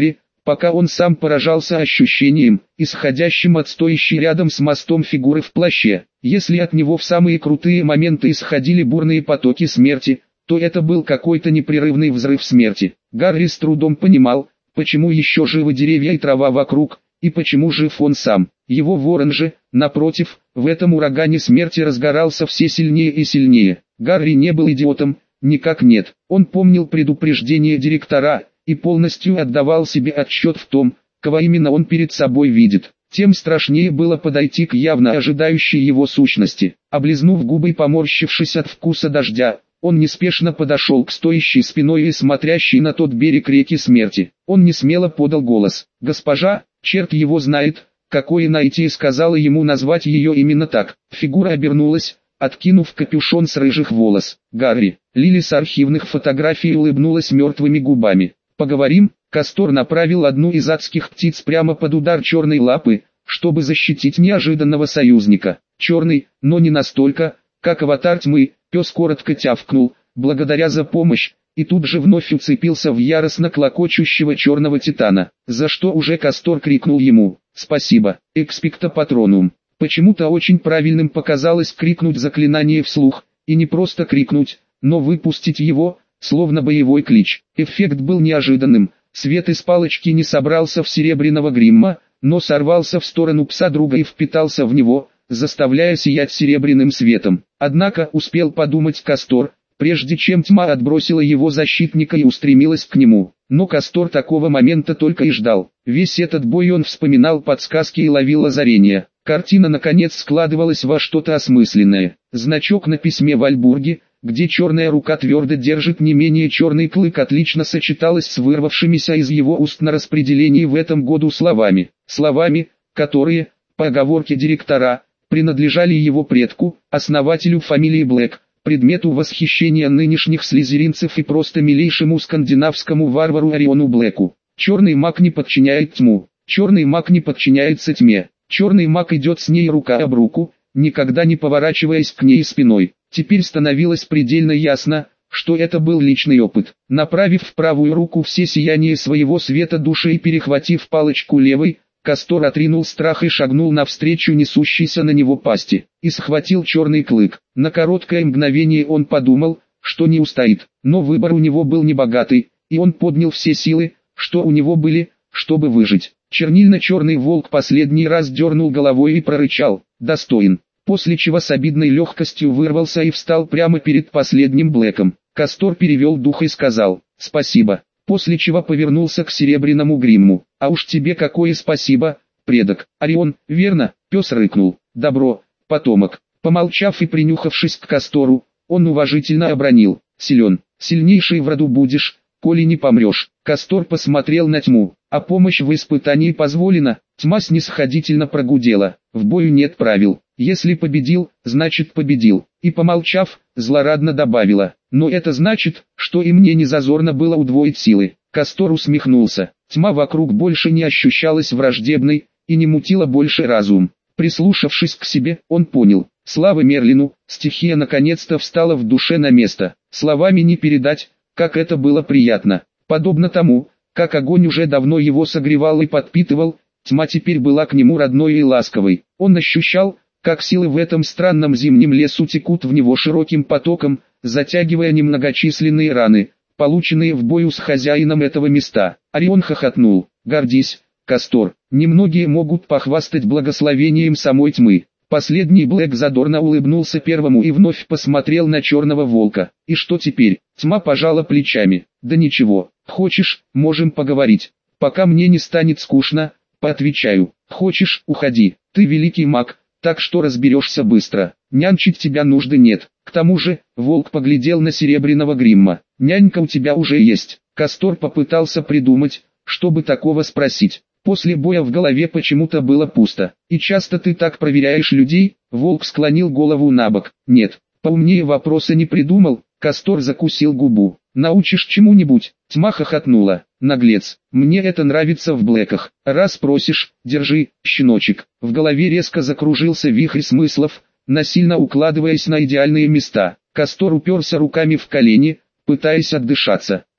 пока он сам поражался ощущением, исходящим от стоящей рядом с мостом фигуры в плаще. Если от него в самые крутые моменты исходили бурные потоки смерти, то это был какой-то непрерывный взрыв смерти. Гарри с трудом понимал, почему еще живы деревья и трава вокруг, и почему жив он сам. Его ворон же, напротив, в этом урагане смерти разгорался все сильнее и сильнее. Гарри не был идиотом, никак нет. Он помнил предупреждение директора и полностью отдавал себе отчет в том, кого именно он перед собой видит. Тем страшнее было подойти к явно ожидающей его сущности. Облизнув губы и поморщившись от вкуса дождя, он неспешно подошел к стоящей спиной и смотрящей на тот берег реки смерти. Он несмело подал голос. «Госпожа, черт его знает, какое найти», и сказала ему назвать ее именно так. Фигура обернулась, откинув капюшон с рыжих волос. «Гарри». Лили с архивных фотографий улыбнулась мертвыми губами. «Поговорим». Кастор направил одну из адских птиц прямо под удар черной лапы, чтобы защитить неожиданного союзника. Черный, но не настолько, как аватар тьмы, пес коротко тявкнул, благодаря за помощь, и тут же вновь уцепился в яростно клокочущего черного титана, за что уже Кастор крикнул ему «Спасибо, экспекто патронум». Почему-то очень правильным показалось крикнуть заклинание вслух, и не просто крикнуть, но выпустить его, словно боевой клич. Эффект был неожиданным. Свет из палочки не собрался в серебряного гримма, но сорвался в сторону пса друга и впитался в него, заставляя сиять серебряным светом. Однако успел подумать Кастор, прежде чем тьма отбросила его защитника и устремилась к нему. Но Кастор такого момента только и ждал. Весь этот бой он вспоминал подсказки и ловил озарения. Картина наконец складывалась во что-то осмысленное. Значок на письме в Альбурге, где черная рука твердо держит не менее черный клык, отлично сочеталась с вырвавшимися из его уст на распределении в этом году словами. Словами, которые, по оговорке директора, принадлежали его предку, основателю фамилии Блэк, предмету восхищения нынешних слизеринцев и просто милейшему скандинавскому варвару Ориону Блэку. Черный маг не подчиняет тьму, черный маг не подчиняется тьме, черный маг идет с ней рука об руку, никогда не поворачиваясь к ней спиной. Теперь становилось предельно ясно, что это был личный опыт. Направив в правую руку все сияние своего света души и перехватив палочку левой, Кастор отринул страх и шагнул навстречу несущейся на него пасти, и схватил черный клык. На короткое мгновение он подумал, что не устоит, но выбор у него был небогатый, и он поднял все силы, что у него были, чтобы выжить. Чернильно-черный волк последний раз дернул головой и прорычал «Достоин», после чего с обидной легкостью вырвался и встал прямо перед последним Блэком. Кастор перевел дух и сказал «Спасибо», после чего повернулся к серебряному гримму. «А уж тебе какое спасибо, предок». «Орион, верно?» — пес рыкнул. «Добро, потомок». Помолчав и принюхавшись к Кастору, он уважительно обронил «Силен, сильнейший в роду будешь, коли не помрешь». Кастор посмотрел на тьму. «А помощь в испытании позволена?» Тьма снисходительно прогудела. «В бою нет правил. Если победил, значит победил». И помолчав, злорадно добавила: «Но это значит, что и мне не зазорно было удвоить силы». Кастор усмехнулся. Тьма вокруг больше не ощущалась враждебной, и не мутила больше разум. Прислушавшись к себе, он понял. Слава Мерлину, стихия наконец-то встала в душе на место. Словами не передать, как это было приятно. Подобно тому, как огонь уже давно его согревал и подпитывал, тьма теперь была к нему родной и ласковой. Он ощущал, как силы в этом странном зимнем лесу текут в него широким потоком, затягивая немногочисленные раны, полученные в бою с хозяином этого места. Орион хохотнул. «Гордись, Кастор, немногие могут похвастать благословением самой тьмы». Последний Блэк задорно улыбнулся первому и вновь посмотрел на черного волка. «И что теперь?» Тьма пожала плечами. «Да ничего, хочешь, можем поговорить. Пока мне не станет скучно, поотвечаю. Хочешь, уходи, ты великий маг, так что разберешься быстро. Нянчить тебя нужды нет. К тому же, волк поглядел на серебряного гримма. Нянька у тебя уже есть». Кастор попытался придумать, чтобы такого спросить. После боя в голове почему-то было пусто. «И часто ты так проверяешь людей?» Волк склонил голову набок. «Нет, поумнее вопроса не придумал». Кастор закусил губу. «Научишь чему-нибудь?» Тьма хохотнула. «Наглец, мне это нравится в Блэках. Раз просишь, держи, щеночек». В голове резко закружился вихрь смыслов, насильно укладываясь на идеальные места. Кастор уперся руками в колени, пытаясь отдышаться.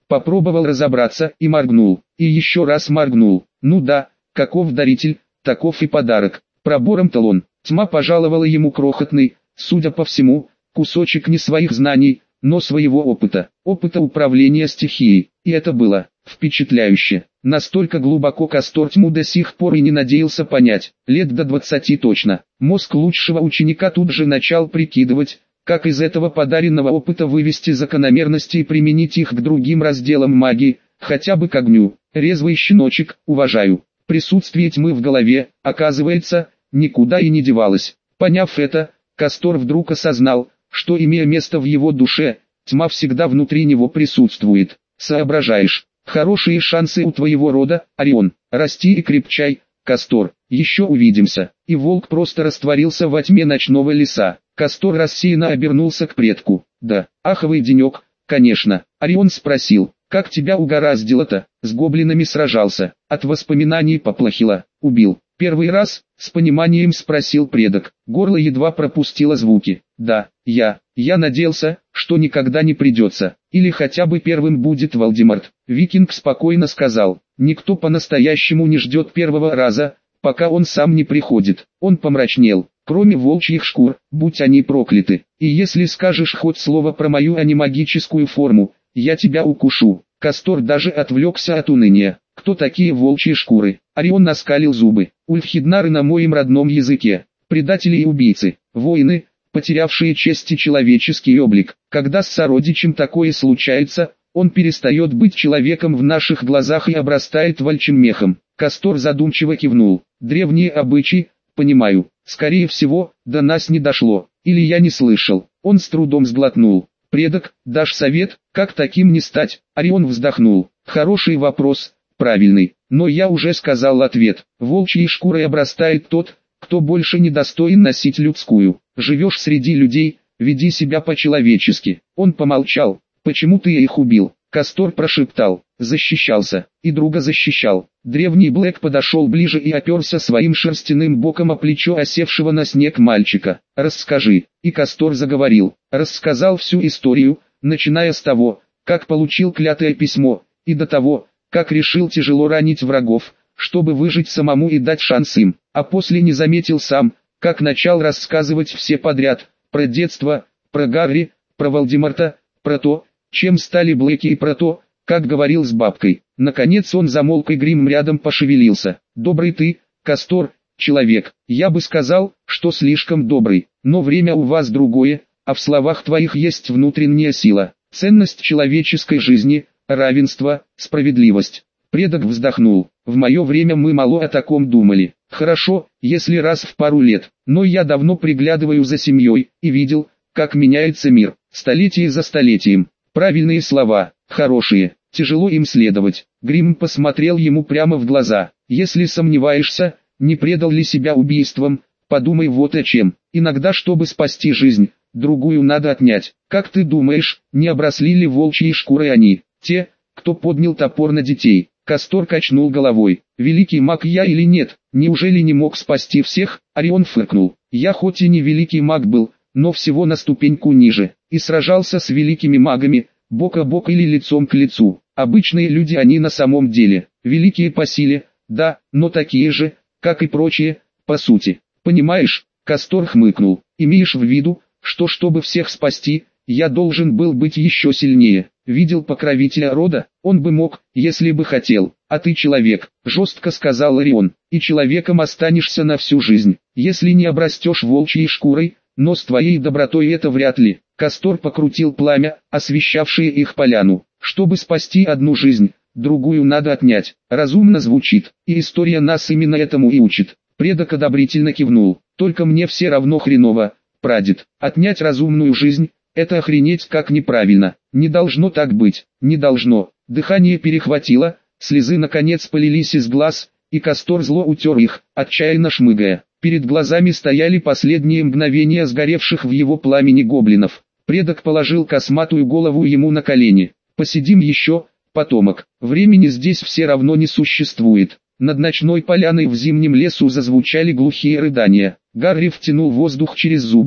Попробовал разобраться и моргнул, и еще раз моргнул. Ну да, каков даритель, таков и подарок. Пробором-то он. Тьма пожаловала ему крохотный, судя по всему, кусочек не своих знаний, но своего опыта. Опыта управления стихией. И это было впечатляюще. Настолько глубоко Кастор тьму до сих пор и не надеялся понять. Лет до 20 точно. Мозг лучшего ученика тут же начал прикидывать, как из этого подаренного опыта вывести закономерности и применить их к другим разделам магии, хотя бы к огню. Резвый щеночек, уважаю. Присутствие тьмы в голове, оказывается, никуда и не девалось. Поняв это, Кастор вдруг осознал, что, имея место в его душе, тьма всегда внутри него присутствует. Соображаешь? Хорошие шансы у твоего рода, Орион. Расти и крепчай, Кастор. Еще увидимся. И волк просто растворился во тьме ночного леса. Кастор рассеянно обернулся к предку. Да, аховый денек, конечно. Орион спросил, как тебя угораздило-то? С гоблинами сражался. От воспоминаний поплохело. Убил. Первый раз? С пониманием спросил предок. Горло едва пропустило звуки. Да, я надеялся, что никогда не придется. Или хотя бы первым будет Валдемарт. Викинг спокойно сказал. Никто по-настоящему не ждет первого раза, пока он сам не приходит. Он помрачнел. Кроме волчьих шкур, будь они прокляты. И если скажешь хоть слово про мою анимагическую форму, я тебя укушу. Кастор даже отвлекся от уныния. Кто такие волчьи шкуры? Орион оскалил зубы. Ульфхеднары на моем родном языке. Предатели и убийцы. Воины, потерявшие честь и человеческий облик. Когда с сородичем такое случается, он перестает быть человеком в наших глазах и обрастает волчьим мехом. Кастор задумчиво кивнул. Древние обычаи, понимаю. Скорее всего, до нас не дошло. Или я не слышал. Он с трудом сглотнул. Предок, дашь совет, как таким не стать? Орион вздохнул. Хороший вопрос, правильный. Но я уже сказал ответ. Волчьей шкурой обрастает тот, кто больше не достоин носить людскую. Живешь среди людей, веди себя по-человечески. Он помолчал. Почему ты их убил? Кастор прошептал. Защищался. И друга защищал. Древний Блэк подошел ближе и оперся своим шерстяным боком о плечо осевшего на снег мальчика. «Расскажи». И Кастор заговорил. Рассказал всю историю, начиная с того, как получил клятое письмо, и до того, как решил тяжело ранить врагов, чтобы выжить самому и дать шанс им. А после не заметил сам, как начал рассказывать все подряд. Про детство, про Гарри, про Валдемарта, про то, чем стали Блэки и про то, как говорил с бабкой. Наконец он замолк и Гримм рядом пошевелился. «Добрый ты, Кастор, человек. Я бы сказал, что слишком добрый. Но время у вас другое, а в словах твоих есть внутренняя сила. Ценность человеческой жизни, равенство, справедливость». Предок вздохнул. «В мое время мы мало о таком думали. Хорошо, если раз в пару лет. Но я давно приглядываю за семьей и видел, как меняется мир. Столетие за столетием. Правильные слова, хорошие. Тяжело им следовать». Гримм посмотрел ему прямо в глаза. «Если сомневаешься, не предал ли себя убийством, подумай вот о чем. Иногда, чтобы спасти жизнь, другую надо отнять. Как ты думаешь, не обросли ли волчьей шкурой они, те, кто поднял топор на детей?» Кастор качнул головой. «Великий маг я или нет, неужели не мог спасти всех?» Орион фыркнул. «Я хоть и не великий маг был, но всего на ступеньку ниже, и сражался с великими магами, бок о бок или лицом к лицу. Обычные люди они на самом деле, великие по силе, да, но такие же, как и прочие, по сути. Понимаешь?» Кастор хмыкнул. «Имеешь в виду, что чтобы всех спасти, я должен был быть еще сильнее? Видел покровителя рода? Он бы мог, если бы хотел. А ты человек», жестко сказал Орион, «и человеком останешься на всю жизнь, если не обрастешь волчьей шкурой, но с твоей добротой это вряд ли». Кастор покрутил пламя, освещавшее их поляну. «Чтобы спасти одну жизнь, другую надо отнять». Разумно звучит, и история нас именно этому и учит. Предок одобрительно кивнул. «Только мне все равно хреново, прадед. Отнять разумную жизнь, это охренеть как неправильно. Не должно так быть, не должно». Дыхание перехватило, слезы наконец полились из глаз, и Кастор зло утер их, отчаянно шмыгая. Перед глазами стояли последние мгновения сгоревших в его пламени гоблинов. Предок положил косматую голову ему на колени. «Посидим еще, потомок. Времени здесь все равно не существует». Над ночной поляной в зимнем лесу зазвучали глухие рыдания. Гарри втянул воздух через зубы,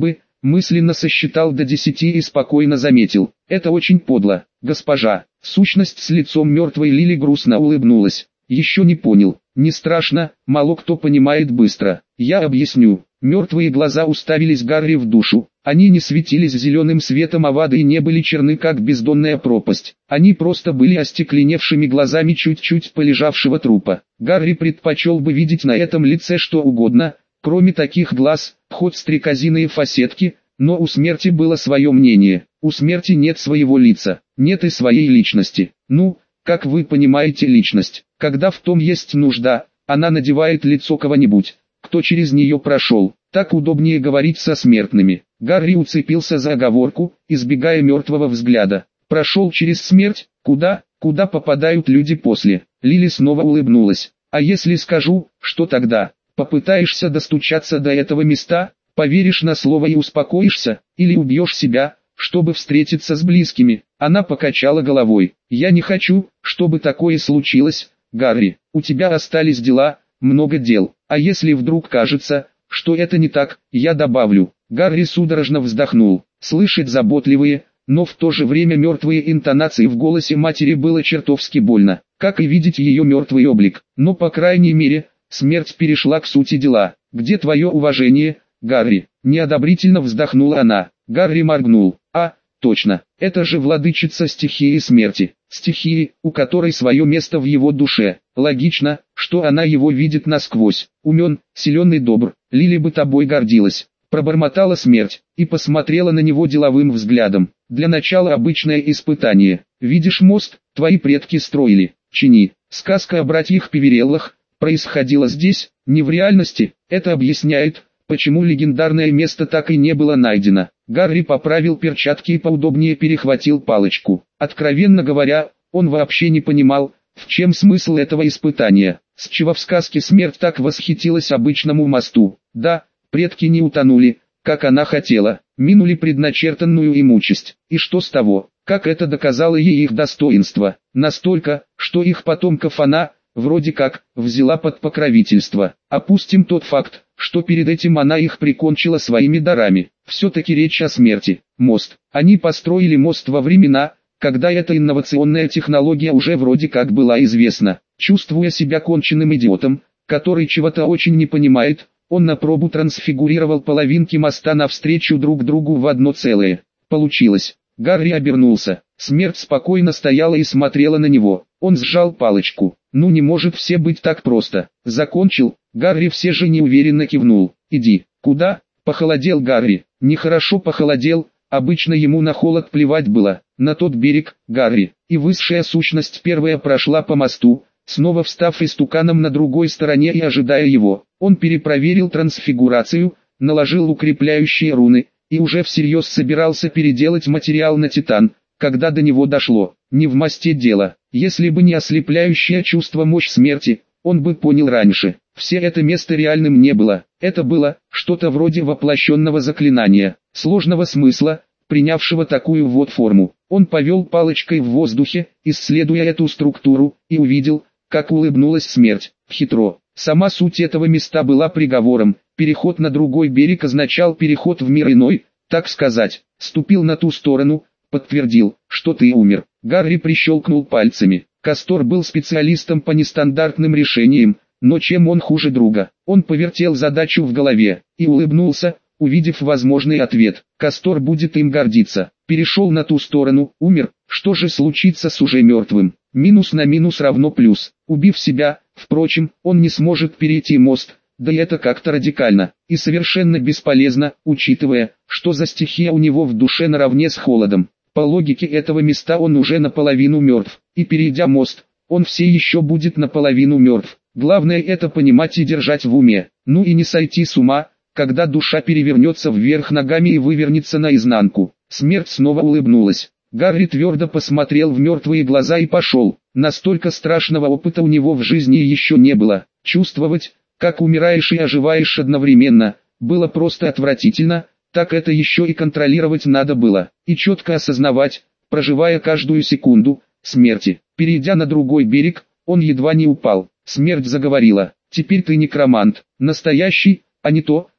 мысленно сосчитал до 10 и спокойно заметил. Это очень подло, госпожа. Сущность с лицом мертвой Лили грустно улыбнулась. Еще не понял. Не страшно, мало кто понимает быстро. Я объясню. Мертвые глаза уставились Гарри в душу. Они не светились зеленым светом авады и не были черны, как бездонная пропасть. Они просто были остекленевшими глазами чуть-чуть полежавшего трупа. Гарри предпочел бы видеть на этом лице что угодно, кроме таких глаз, хоть стрекозиные фасетки, но у смерти было свое мнение. У смерти нет своего лица, нет и своей личности. Ну, как вы понимаете, личность. Когда в том есть нужда, она надевает лицо кого-нибудь, кто через нее прошел. Так удобнее говорить со смертными. Гарри уцепился за оговорку, избегая мертвого взгляда. Прошел через смерть, куда попадают люди после. Лили снова улыбнулась. А если скажу, что тогда? Попытаешься достучаться до этого места, поверишь на слово и успокоишься, или убьешь себя, чтобы встретиться с близкими. Она покачала головой. Я не хочу, чтобы такое случилось, Гарри. У тебя остались дела, много дел. А если вдруг кажется, что это не так, я добавлю. Гарри судорожно вздохнул. Слышать заботливые, но в то же время мертвые интонации в голосе матери было чертовски больно, как и видеть ее мертвый облик. Но по крайней мере, смерть перешла к сути дела. Где твое уважение, Гарри? Неодобрительно вздохнула она. Гарри моргнул. Точно, это же владычица стихии смерти. Стихии, у которой свое место в его душе. Логично, что она его видит насквозь. Умен, силен и добр. Лили бы тобой гордилась. Пробормотала смерть и посмотрела на него деловым взглядом. Для начала обычное испытание. Видишь мост, твои предки строили. Чини. Сказка о братьях Певереллах происходила здесь, не в реальности. Это объясняет, почему легендарное место так и не было найдено. Гарри поправил перчатки и поудобнее перехватил палочку. Откровенно говоря, он вообще не понимал, в чем смысл этого испытания. С чего в сказке смерть так восхитилась обычному мосту. Да, предки не утонули, как она хотела, минули предначертанную им участь. И что с того, как это доказало ей их достоинство? Настолько, что их потомков она, вроде как, взяла под покровительство. Опустим тот факт, что перед этим она их прикончила своими дарами. Все-таки речь о смерти. Мост. Они построили мост во времена, когда эта инновационная технология уже вроде как была известна. Чувствуя себя конченным идиотом, который чего-то очень не понимает, он на пробу трансфигурировал половинки моста навстречу друг другу в одно целое. Получилось. Гарри обернулся. Смерть спокойно стояла и смотрела на него. Он сжал палочку. Ну не может все быть так просто. Закончил. Гарри все же неуверенно кивнул. Иди. Куда? Похолодел Гарри. Нехорошо похолодел. Обычно ему на холод плевать было. На тот берег, Гарри. И высшая сущность первая прошла по мосту, снова встав истуканом на другой стороне и ожидая его. Он перепроверил трансфигурацию, наложил укрепляющие руны, и уже всерьез собирался переделать материал на титан, когда до него дошло. Не в мосте дело. Если бы не ослепляющее чувство мощь смерти, он бы понял раньше. Все это место реальным не было. Это было что-то вроде воплощенного заклинания, сложного смысла, принявшего такую вот форму. Он повел палочкой в воздухе, исследуя эту структуру, и увидел, как улыбнулась смерть. Хитро. Сама суть этого места была приговором. Переход на другой берег означал переход в мир иной, так сказать. Ступил на ту сторону, подтвердил, что ты умер. Гарри прищелкнул пальцами. Кастор был специалистом по нестандартным решениям, но чем он хуже друга? Он повертел задачу в голове и улыбнулся, увидев возможный ответ. Кастор будет им гордиться. Перешел на ту сторону, умер. Что же случится с уже мертвым? Минус на минус равно плюс. Убив себя, впрочем, он не сможет перейти мост. Да и это как-то радикально, и совершенно бесполезно, учитывая, что за стихия у него в душе наравне с холодом. По логике этого места он уже наполовину мертв, и перейдя мост, он все еще будет наполовину мертв. Главное это понимать и держать в уме, ну и не сойти с ума, когда душа перевернется вверх ногами и вывернется наизнанку. Смерть снова улыбнулась. Гарри твердо посмотрел в мертвые глаза и пошел. Настолько страшного опыта у него в жизни еще не было. Чувствовать, как умираешь и оживаешь одновременно, было просто отвратительно, так это еще и контролировать надо было, и четко осознавать, проживая каждую секунду, смерти. Перейдя на другой берег, он едва не упал. Смерть заговорила: «Теперь ты некромант, настоящий, а не то,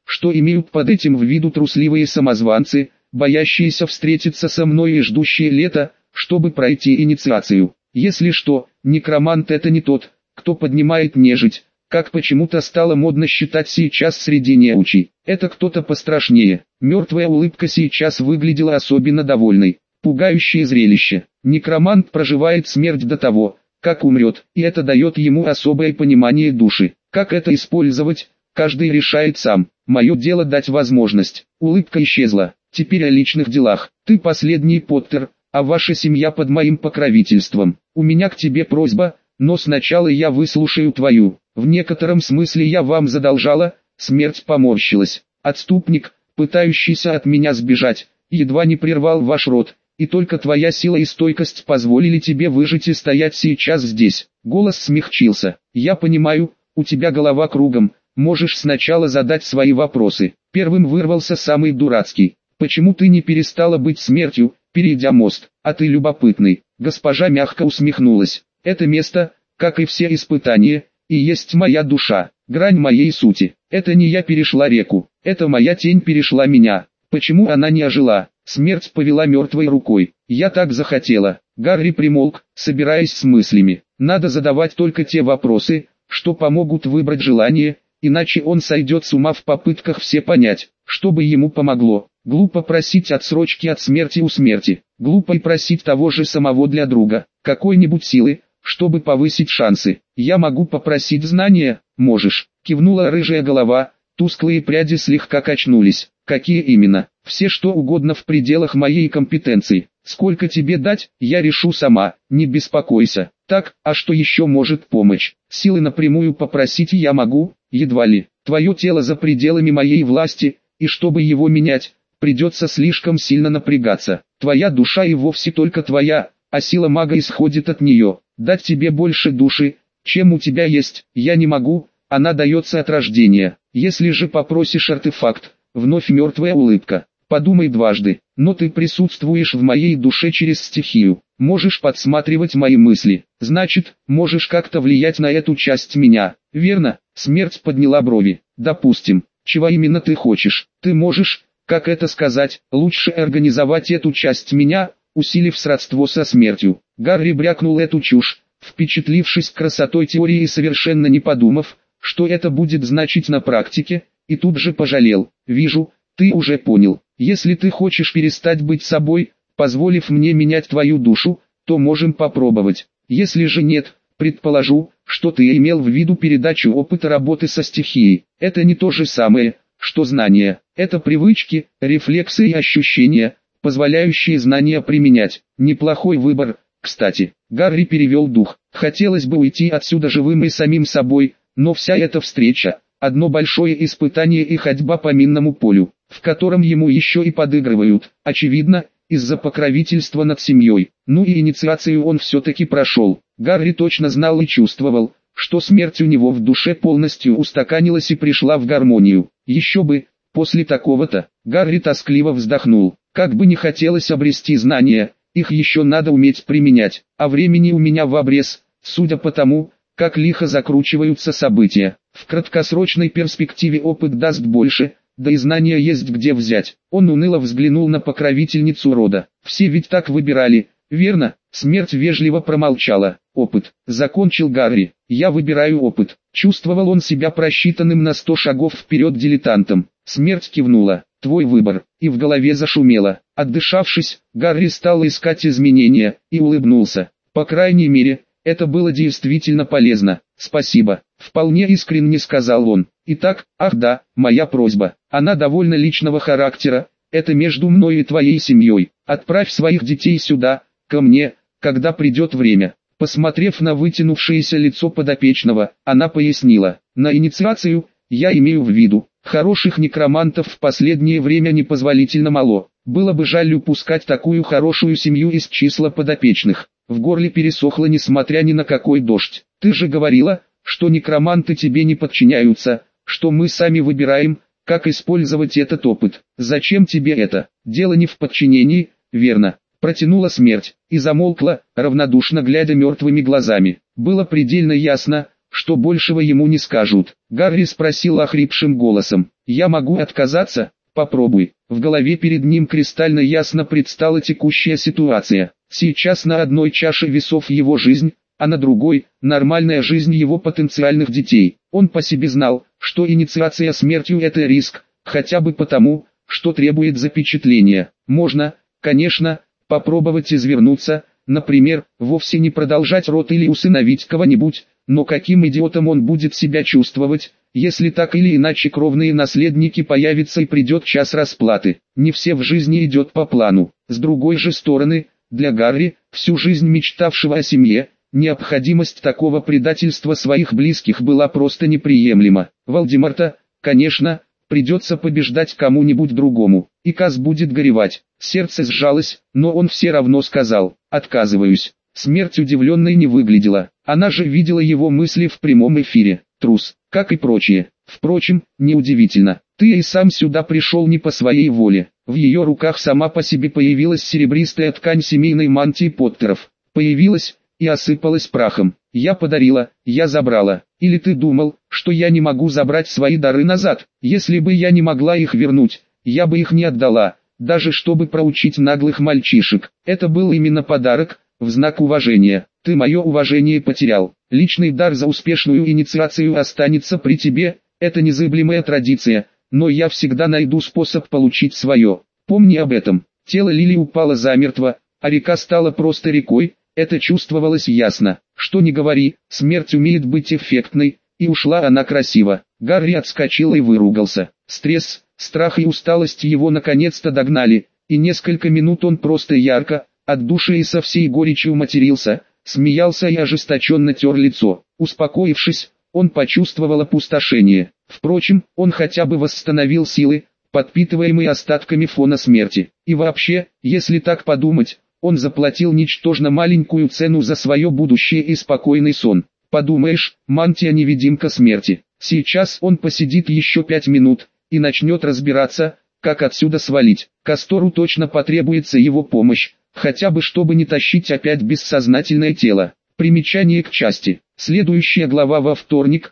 что имеют под этим в виду трусливые самозванцы, боящиеся встретиться со мной и ждущие лета, чтобы пройти инициацию. Если что, некромант это не тот, кто поднимает нежить, как почему-то стало модно считать сейчас среди неучей. Это кто-то пострашнее. Мертвая улыбка сейчас выглядела особенно довольной. Пугающее зрелище. Некромант проживает смерть до того, как умрет, и это дает ему особое понимание души. Как это использовать, каждый решает сам. Мое дело дать возможность. Улыбка исчезла. Теперь о личных делах. Ты последний Поттер, а ваша семья под моим покровительством. У меня к тебе просьба, но сначала я выслушаю твою. В некотором смысле я вам задолжала. Смерть поморщилась. Отступник, пытающийся от меня сбежать, едва не прервал ваш род, и только твоя сила и стойкость позволили тебе выжить и стоять сейчас здесь. Голос смягчился. Я понимаю, у тебя голова кругом, можешь сначала задать свои вопросы. Первым вырвался самый дурацкий. Почему ты не перестала быть смертью, перейдя мост? А ты любопытный. Госпожа мягко усмехнулась. Это место, как и все испытания, и есть моя душа, грань моей сути. Это не я перешла реку, это моя тень перешла меня. Почему она не ожила? Смерть повела мертвой рукой. Я так захотела. Гарри примолк, собираясь с мыслями. Надо задавать только те вопросы, что помогут выбрать желание, иначе он сойдет с ума в попытках все понять, чтобы ему помогло. Глупо просить отсрочки от смерти у смерти. Глупо и просить того же самого для друга, какой-нибудь силы, чтобы повысить шансы. Я могу попросить знания? Можешь. Кивнула рыжая голова, тусклые пряди слегка качнулись. Какие именно? Все что угодно в пределах моей компетенции. Сколько тебе дать, я решу сама, не беспокойся. Так, а что еще может помочь? Силы напрямую попросить я могу, едва ли. Твое тело за пределами моей власти, и чтобы его менять, придется слишком сильно напрягаться. Твоя душа и вовсе только твоя, а сила мага исходит от нее. Дать тебе больше души, чем у тебя есть, я не могу, она дается от рождения. Если же попросишь артефакт, вновь мертвая улыбка. Подумай дважды, но ты присутствуешь в моей душе через стихию. Можешь подсматривать мои мысли, значит, можешь как-то влиять на эту часть меня, верно? Смерть подняла брови. Допустим, чего именно ты хочешь? Ты можешь, как это сказать, лучше организовать эту часть меня, усилив сродство со смертью. Гарри брякнул эту чушь, впечатлившись красотой теории и совершенно не подумав, что это будет значить на практике, и тут же пожалел. Вижу, ты уже понял. Если ты хочешь перестать быть собой, позволив мне менять твою душу, то можем попробовать. Если же нет, предположу, что ты имел в виду передачу опыта работы со стихией. Это не то же самое, что знания. Это привычки, рефлексы и ощущения, позволяющие знания применять. Неплохой выбор, кстати. Гарри перевел дух. Хотелось бы уйти отсюда живым и самим собой, но вся эта встреча – одно большое испытание и ходьба по минному полю, в котором ему еще и подыгрывают, очевидно, из-за покровительства над семьей. Ну и инициацию он все-таки прошел. Гарри точно знал и чувствовал, что смерть у него в душе полностью устаканилась и пришла в гармонию. Еще бы, после такого-то, Гарри тоскливо вздохнул. Как бы не хотелось обрести знания, их еще надо уметь применять, а времени у меня в обрез, судя по тому, как лихо закручиваются события. В краткосрочной перспективе опыт даст больше, да и знания есть где взять. Он уныло взглянул на покровительницу рода. Все ведь так выбирали, верно? Смерть вежливо промолчала. Опыт. Закончил Гарри. Я выбираю опыт. Чувствовал он себя просчитанным на 100 шагов вперед дилетантом. Смерть кивнула. Твой выбор. И в голове зашумело. Отдышавшись, Гарри стал искать изменения, и улыбнулся. По крайней мере, это было действительно полезно. Спасибо. Вполне искренне сказал он. Итак, ах да, моя просьба. Она довольно личного характера. Это между мной и твоей семьей. Отправь своих детей сюда, ко мне, когда придет время. Посмотрев на вытянувшееся лицо подопечного, она пояснила. На инициацию, я имею в виду, хороших некромантов в последнее время непозволительно мало. Было бы жаль упускать такую хорошую семью из числа подопечных. В горле пересохло несмотря ни на какой дождь. Ты же говорила, что некроманты тебе не подчиняются, что мы сами выбираем, как использовать этот опыт. Зачем тебе это? Дело не в подчинении, верно? Протянула смерть, и замолкла, равнодушно глядя мертвыми глазами. Было предельно ясно, что большего ему не скажут. Гарри спросил охрипшим голосом. Я могу отказаться? Попробуй. В голове перед ним кристально ясно предстала текущая ситуация. Сейчас на одной чаше весов его жизнь, а на другой – нормальная жизнь его потенциальных детей. Он по себе знал, что инициация смертью – это риск, хотя бы потому, что требует запечатления. Можно, конечно, попробовать извернуться, например, вовсе не продолжать род или усыновить кого-нибудь, но каким идиотом он будет себя чувствовать, если так или иначе кровные наследники появятся и придет час расплаты. Не все в жизни идет по плану. С другой же стороны, для Гарри, всю жизнь мечтавшего о семье, необходимость такого предательства своих близких была просто неприемлема. Волдеморта, конечно, придется побеждать кому-нибудь другому, и Каз будет горевать. Сердце сжалось, но он все равно сказал: «Отказываюсь». Смерть удивленной не выглядела, она же видела его мысли в прямом эфире. Трус, как и прочие. Впрочем, неудивительно, ты и сам сюда пришел не по своей воле. В ее руках сама по себе появилась серебристая ткань семейной мантии Поттеров. Появилась и осыпалась прахом. Я подарила, я забрала. Или ты думал, что я не могу забрать свои дары назад? Если бы я не могла их вернуть, я бы их не отдала, даже чтобы проучить наглых мальчишек. Это был именно подарок, в знак уважения. Ты мое уважение потерял. Личный дар за успешную инициацию останется при тебе, это незыблемая традиция, но я всегда найду способ получить свое. Помни об этом. Тело Лили упало замертво, а река стала просто рекой, это чувствовалось ясно. Что ни говори, смерть умеет быть эффектной, и ушла она красиво. Гарри отскочил и выругался. Стресс, страх и усталость его наконец-то догнали, и несколько минут он просто ярко, от души и со всей горечью матерился, смеялся и ожесточенно тер лицо. Успокоившись, он почувствовал опустошение. Впрочем, он хотя бы восстановил силы, подпитываемые остатками фона смерти. И вообще, если так подумать, он заплатил ничтожно маленькую цену за свое будущее и спокойный сон. Подумаешь, мантия-невидимка смерти. Сейчас он посидит еще 5 минут и начнет разбираться, как отсюда свалить. Кастору точно потребуется его помощь, хотя бы чтобы не тащить опять бессознательное тело. Примечание к части. Следующая глава во вторник,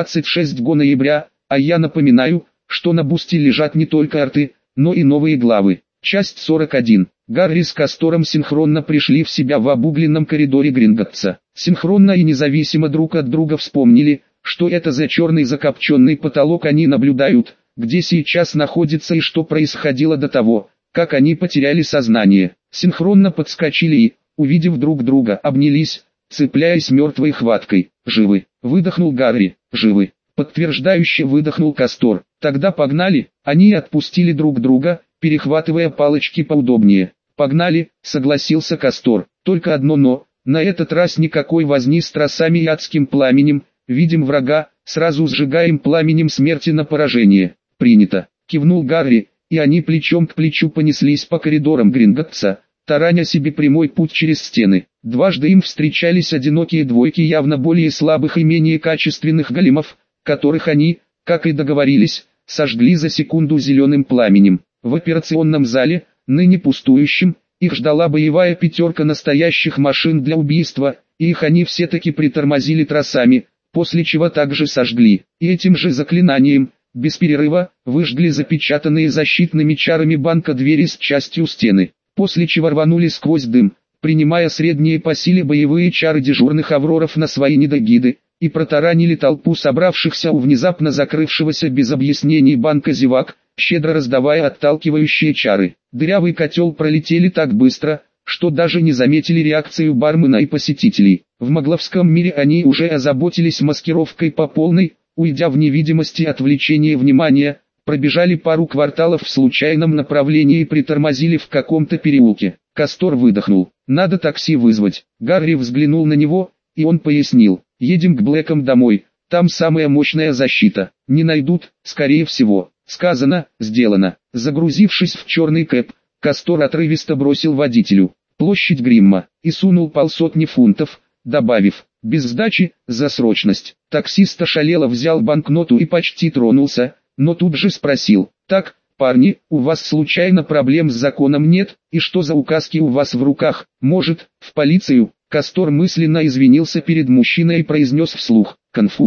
26 ноября, а я напоминаю, что на бусте лежат не только арты, но и новые главы. Часть 41. Гарри с Кастором синхронно пришли в себя в обугленном коридоре Гринготтса. Синхронно и независимо друг от друга вспомнили, что это за черный закопченный потолок они наблюдают, где сейчас находится и что происходило до того, как они потеряли сознание. Синхронно подскочили и, увидев друг друга, обнялись, цепляясь мертвой хваткой. «Живы!» — выдохнул Гарри. «Живы!» — подтверждающе выдохнул Кастор. «Тогда погнали!» Они отпустили друг друга, перехватывая палочки поудобнее. «Погнали!» — согласился Кастор. «Только одно но, на этот раз никакой возни с тросами и адским пламенем. Видим врага, сразу сжигаем пламенем смерти на поражение». «Принято!» — кивнул Гарри, и они плечом к плечу понеслись по коридорам Гринготтса, тараня себе прямой путь через стены. Дважды им встречались одинокие двойки явно более слабых и менее качественных големов, которых они, как и договорились, сожгли за секунду зеленым пламенем. В операционном зале, ныне пустующем, их ждала боевая пятерка настоящих машин для убийства, и их они все-таки притормозили тросами, после чего также сожгли. И этим же заклинанием, без перерыва, выжгли запечатанные защитными чарами банка двери с частью стены, после чего рванули сквозь дым, принимая средние по силе боевые чары дежурных авроров на свои недогиды, и протаранили толпу собравшихся у внезапно закрывшегося без объяснений банка зевак, щедро раздавая отталкивающие чары. Дырявый котел пролетели так быстро, что даже не заметили реакцию бармена и посетителей. В магловском мире они уже озаботились маскировкой по полной, уйдя в невидимость и отвлечение внимания, пробежали пару кварталов в случайном направлении и притормозили в каком-то переулке. Кастор выдохнул. «Надо такси вызвать». Гарри взглянул на него, и он пояснил. «Едем к Блэкам домой, там самая мощная защита. Не найдут, скорее всего». Сказано, сделано. Загрузившись в черный кэп, Кастор отрывисто бросил водителю «Площадь Гримма» и сунул 500 фунтов, добавив «без сдачи, за срочность». Таксист ошалело взял банкноту и почти тронулся, но тут же спросил: «Так, парни, у вас случайно проблем с законом нет, и что за указки у вас в руках? Может, в полицию?» Кастор мысленно извинился перед мужчиной и произнес вслух: «Конфунда».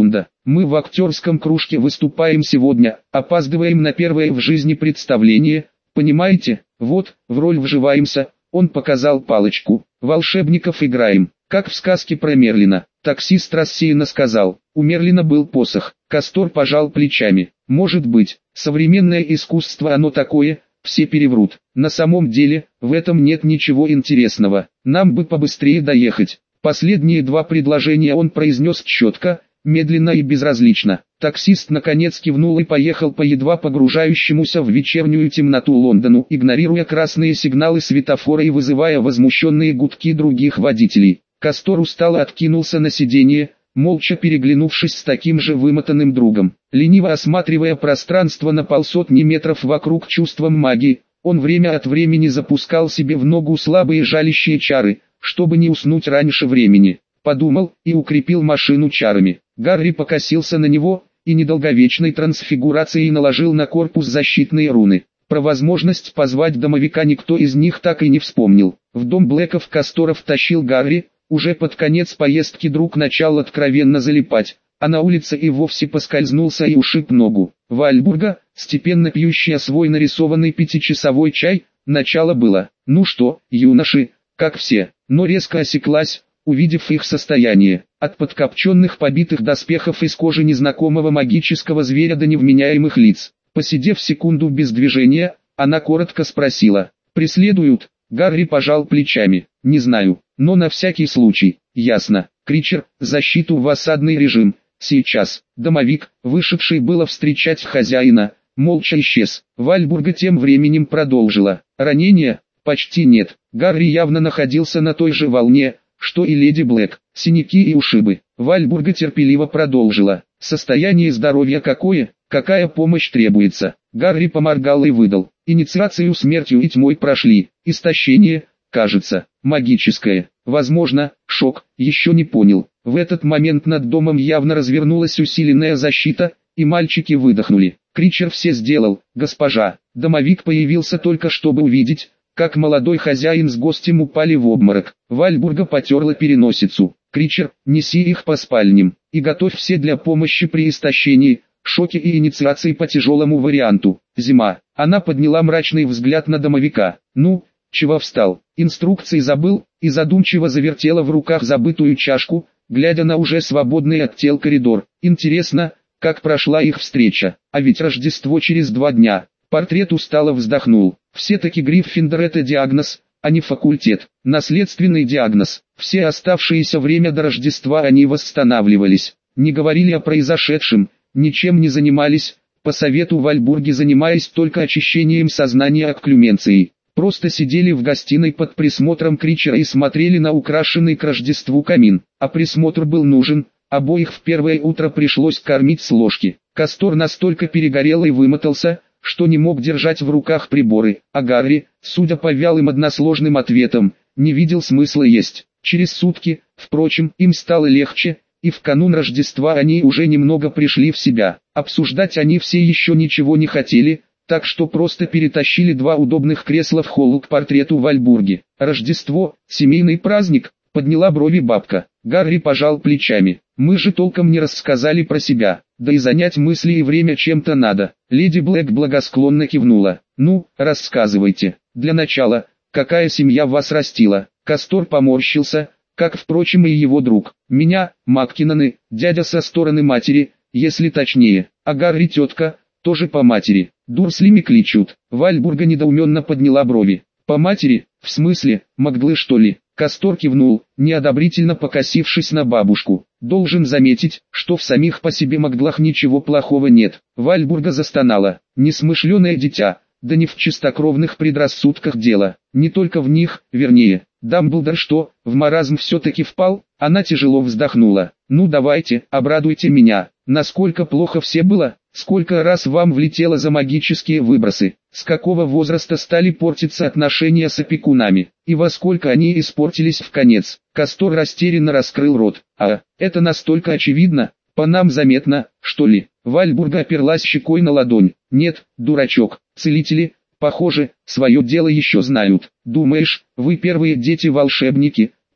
Мы в актерском кружке выступаем сегодня, опаздываем на первое в жизни представление, понимаете, вот, в роль вживаемся, он показал палочку, волшебников играем, как в сказке про Мерлина. Таксист рассеянно сказал, у Мерлина был посох. Кастор пожал плечами. Может быть, современное искусство оно такое, все переврут. На самом деле, в этом нет ничего интересного. Нам бы побыстрее доехать. Последние два предложения он произнес четко, медленно и безразлично. Таксист наконец кивнул и поехал по едва погружающемуся в вечернюю темноту Лондону, игнорируя красные сигналы светофора и вызывая возмущенные гудки других водителей. Кастор устало откинулся на сиденье, молча переглянувшись с таким же вымотанным другом. Лениво осматривая пространство на полсотни метров вокруг чувством магии, он время от времени запускал себе в ногу слабые жалящие чары, чтобы не уснуть раньше времени. Подумал и укрепил машину чарами. Гарри покосился на него и недолговечной трансфигурацией наложил на корпус защитные руны. Про возможность позвать домовика никто из них так и не вспомнил. В дом Блэков Касторов тащил Гарри. Уже под конец поездки друг начал откровенно залипать, а на улице и вовсе поскользнулся и ушиб ногу. Вальбурга, степенно пьющая свой нарисованный пятичасовой чай, начало было. Ну что, юноши, как все, но резко осеклась, увидев их состояние. От подкопченных побитых доспехов из кожи незнакомого магического зверя до невменяемых лиц. Посидев секунду без движения, она коротко спросила, «Преследуют?» Гарри пожал плечами, «Не знаю, но на всякий случай, ясно. Кричер, защиту в осадный режим, сейчас». Домовик, вышедший было встречать хозяина, молча исчез. Вальбурга тем временем продолжила, «Ранения? Почти нет». Гарри явно находился на той же волне, что и леди Блэк, синяки и ушибы. Вальбурга терпеливо продолжила, «Состояние здоровья какое? Какая помощь требуется?» Гарри поморгал и выдал, «Инициацию смертью и тьмой прошли, истощение, кажется, магическое, возможно, шок, еще не понял». В этот момент над домом явно развернулась усиленная защита, и мальчики выдохнули. Кричер все сделал, госпожа. Домовик появился только чтобы увидеть, как молодой хозяин с гостем упали в обморок. Вальбурга потерла переносицу. Кричер, неси их по спальням, и готовь все для помощи при истощении, шоке и инициации по тяжелому варианту. Зима. Она подняла мрачный взгляд на домовика. Ну, чего встал? Инструкции забыл, и задумчиво завертела в руках забытую чашку, глядя на уже свободный от тел коридор. Интересно, как прошла их встреча, а ведь Рождество через 2 дня. Портрет устало вздохнул. Все-таки Гриффиндор это диагноз, а не факультет. Наследственный диагноз. Все оставшееся время до Рождества они восстанавливались. Не говорили о произошедшем, ничем не занимались, по совету Вальбурги занимаясь только очищением сознания окклюменцией. Просто сидели в гостиной под присмотром Кричера и смотрели на украшенный к Рождеству камин. А присмотр был нужен, обоих в первое утро пришлось кормить с ложки. Кастор настолько перегорел и вымотался, что не мог держать в руках приборы, а Гарри, судя по вялым односложным ответам, не видел смысла есть. Через сутки, впрочем, им стало легче, и в канун Рождества они уже немного пришли в себя. Обсуждать они все еще ничего не хотели, так что просто перетащили 2 удобных кресла в холл к портрету Вальбурги. «Рождество, семейный праздник», — подняла брови бабка. Гарри пожал плечами. «Мы же толком не рассказали про себя, да и занять мысли и время чем-то надо». Леди Блэк благосклонно кивнула. «Ну, рассказывайте. Для начала, какая семья вас растила?» Кастор поморщился, как, впрочем, и его друг. «Меня, Маккиноны, дядя со стороны матери, если точнее, а Гарри тетка, тоже по матери. Дурслими кличут». Вальбурга недоуменно подняла брови. «По матери? В смысле, Макглы что ли?» Кастор кивнул, неодобрительно покосившись на бабушку. «Должен заметить, что в самих по себе Макглах ничего плохого нет». Вальбурга застонала. «Несмышленое дитя, да не в чистокровных предрассудках дело. Не только в них, вернее. Дамблдор что, в маразм все-таки впал?» Она тяжело вздохнула. «Ну давайте, обрадуйте меня. Насколько плохо все было? Сколько раз вам влетело за магические выбросы? С какого возраста стали портиться отношения с опекунами? И во сколько они испортились вконец?» Кастор растерянно раскрыл рот. «А, это настолько очевидно? По нам заметно, что ли?» Вальбурга оперлась щекой на ладонь. «Нет, дурачок, целители, похоже, свое дело еще знают. Думаешь, вы первые дети-волшебники?»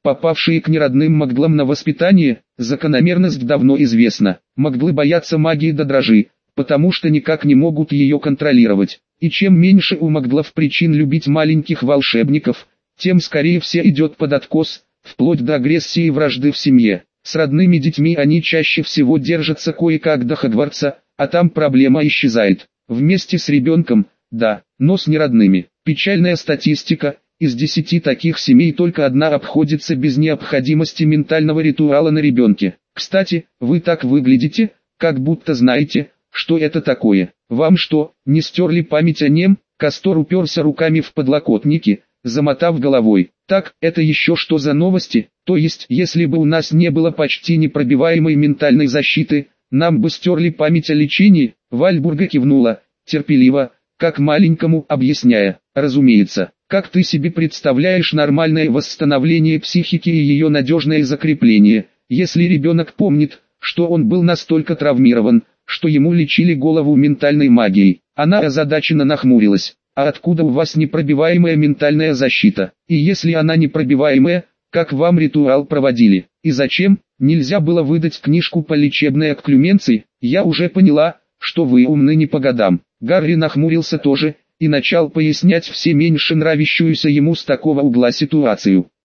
попавшие к неродным маглам на воспитание, закономерность давно известна. Маглы боятся магии до дрожи, потому что никак не могут ее контролировать. И чем меньше у маглов причин любить маленьких волшебников, тем скорее все идет под откос, вплоть до агрессии и вражды в семье. С родными детьми они чаще всего держатся кое-как до Хогвартса, а там проблема исчезает. Вместе с ребенком, да, но с неродными. Печальная статистика, из 10 таких семей только одна обходится без необходимости ментального ритуала на ребенке. Кстати, вы так выглядите, как будто знаете, что это такое. Вам что, не стерли память о нем? Кастор уперся руками в подлокотники, замотав головой. Так, это еще что за новости? То есть, если бы у нас не было почти непробиваемой ментальной защиты, нам бы стерли память о лечении? Вальбурга кивнула, терпеливо, как маленькому, объясняя. Разумеется, как ты себе представляешь нормальное восстановление психики и ее надежное закрепление, если ребенок помнит, что он был настолько травмирован, что ему лечили голову ментальной магией? Она озадаченно нахмурилась. А откуда у вас непробиваемая ментальная защита? И если она непробиваемая, как вам ритуал проводили? И зачем? Нельзя было выдать книжку по лечебной окклюменции? Я уже поняла, что вы умны не по годам. Гарри нахмурился тоже, и начал пояснять все меньше нравящуюся ему с такого угла ситуацию.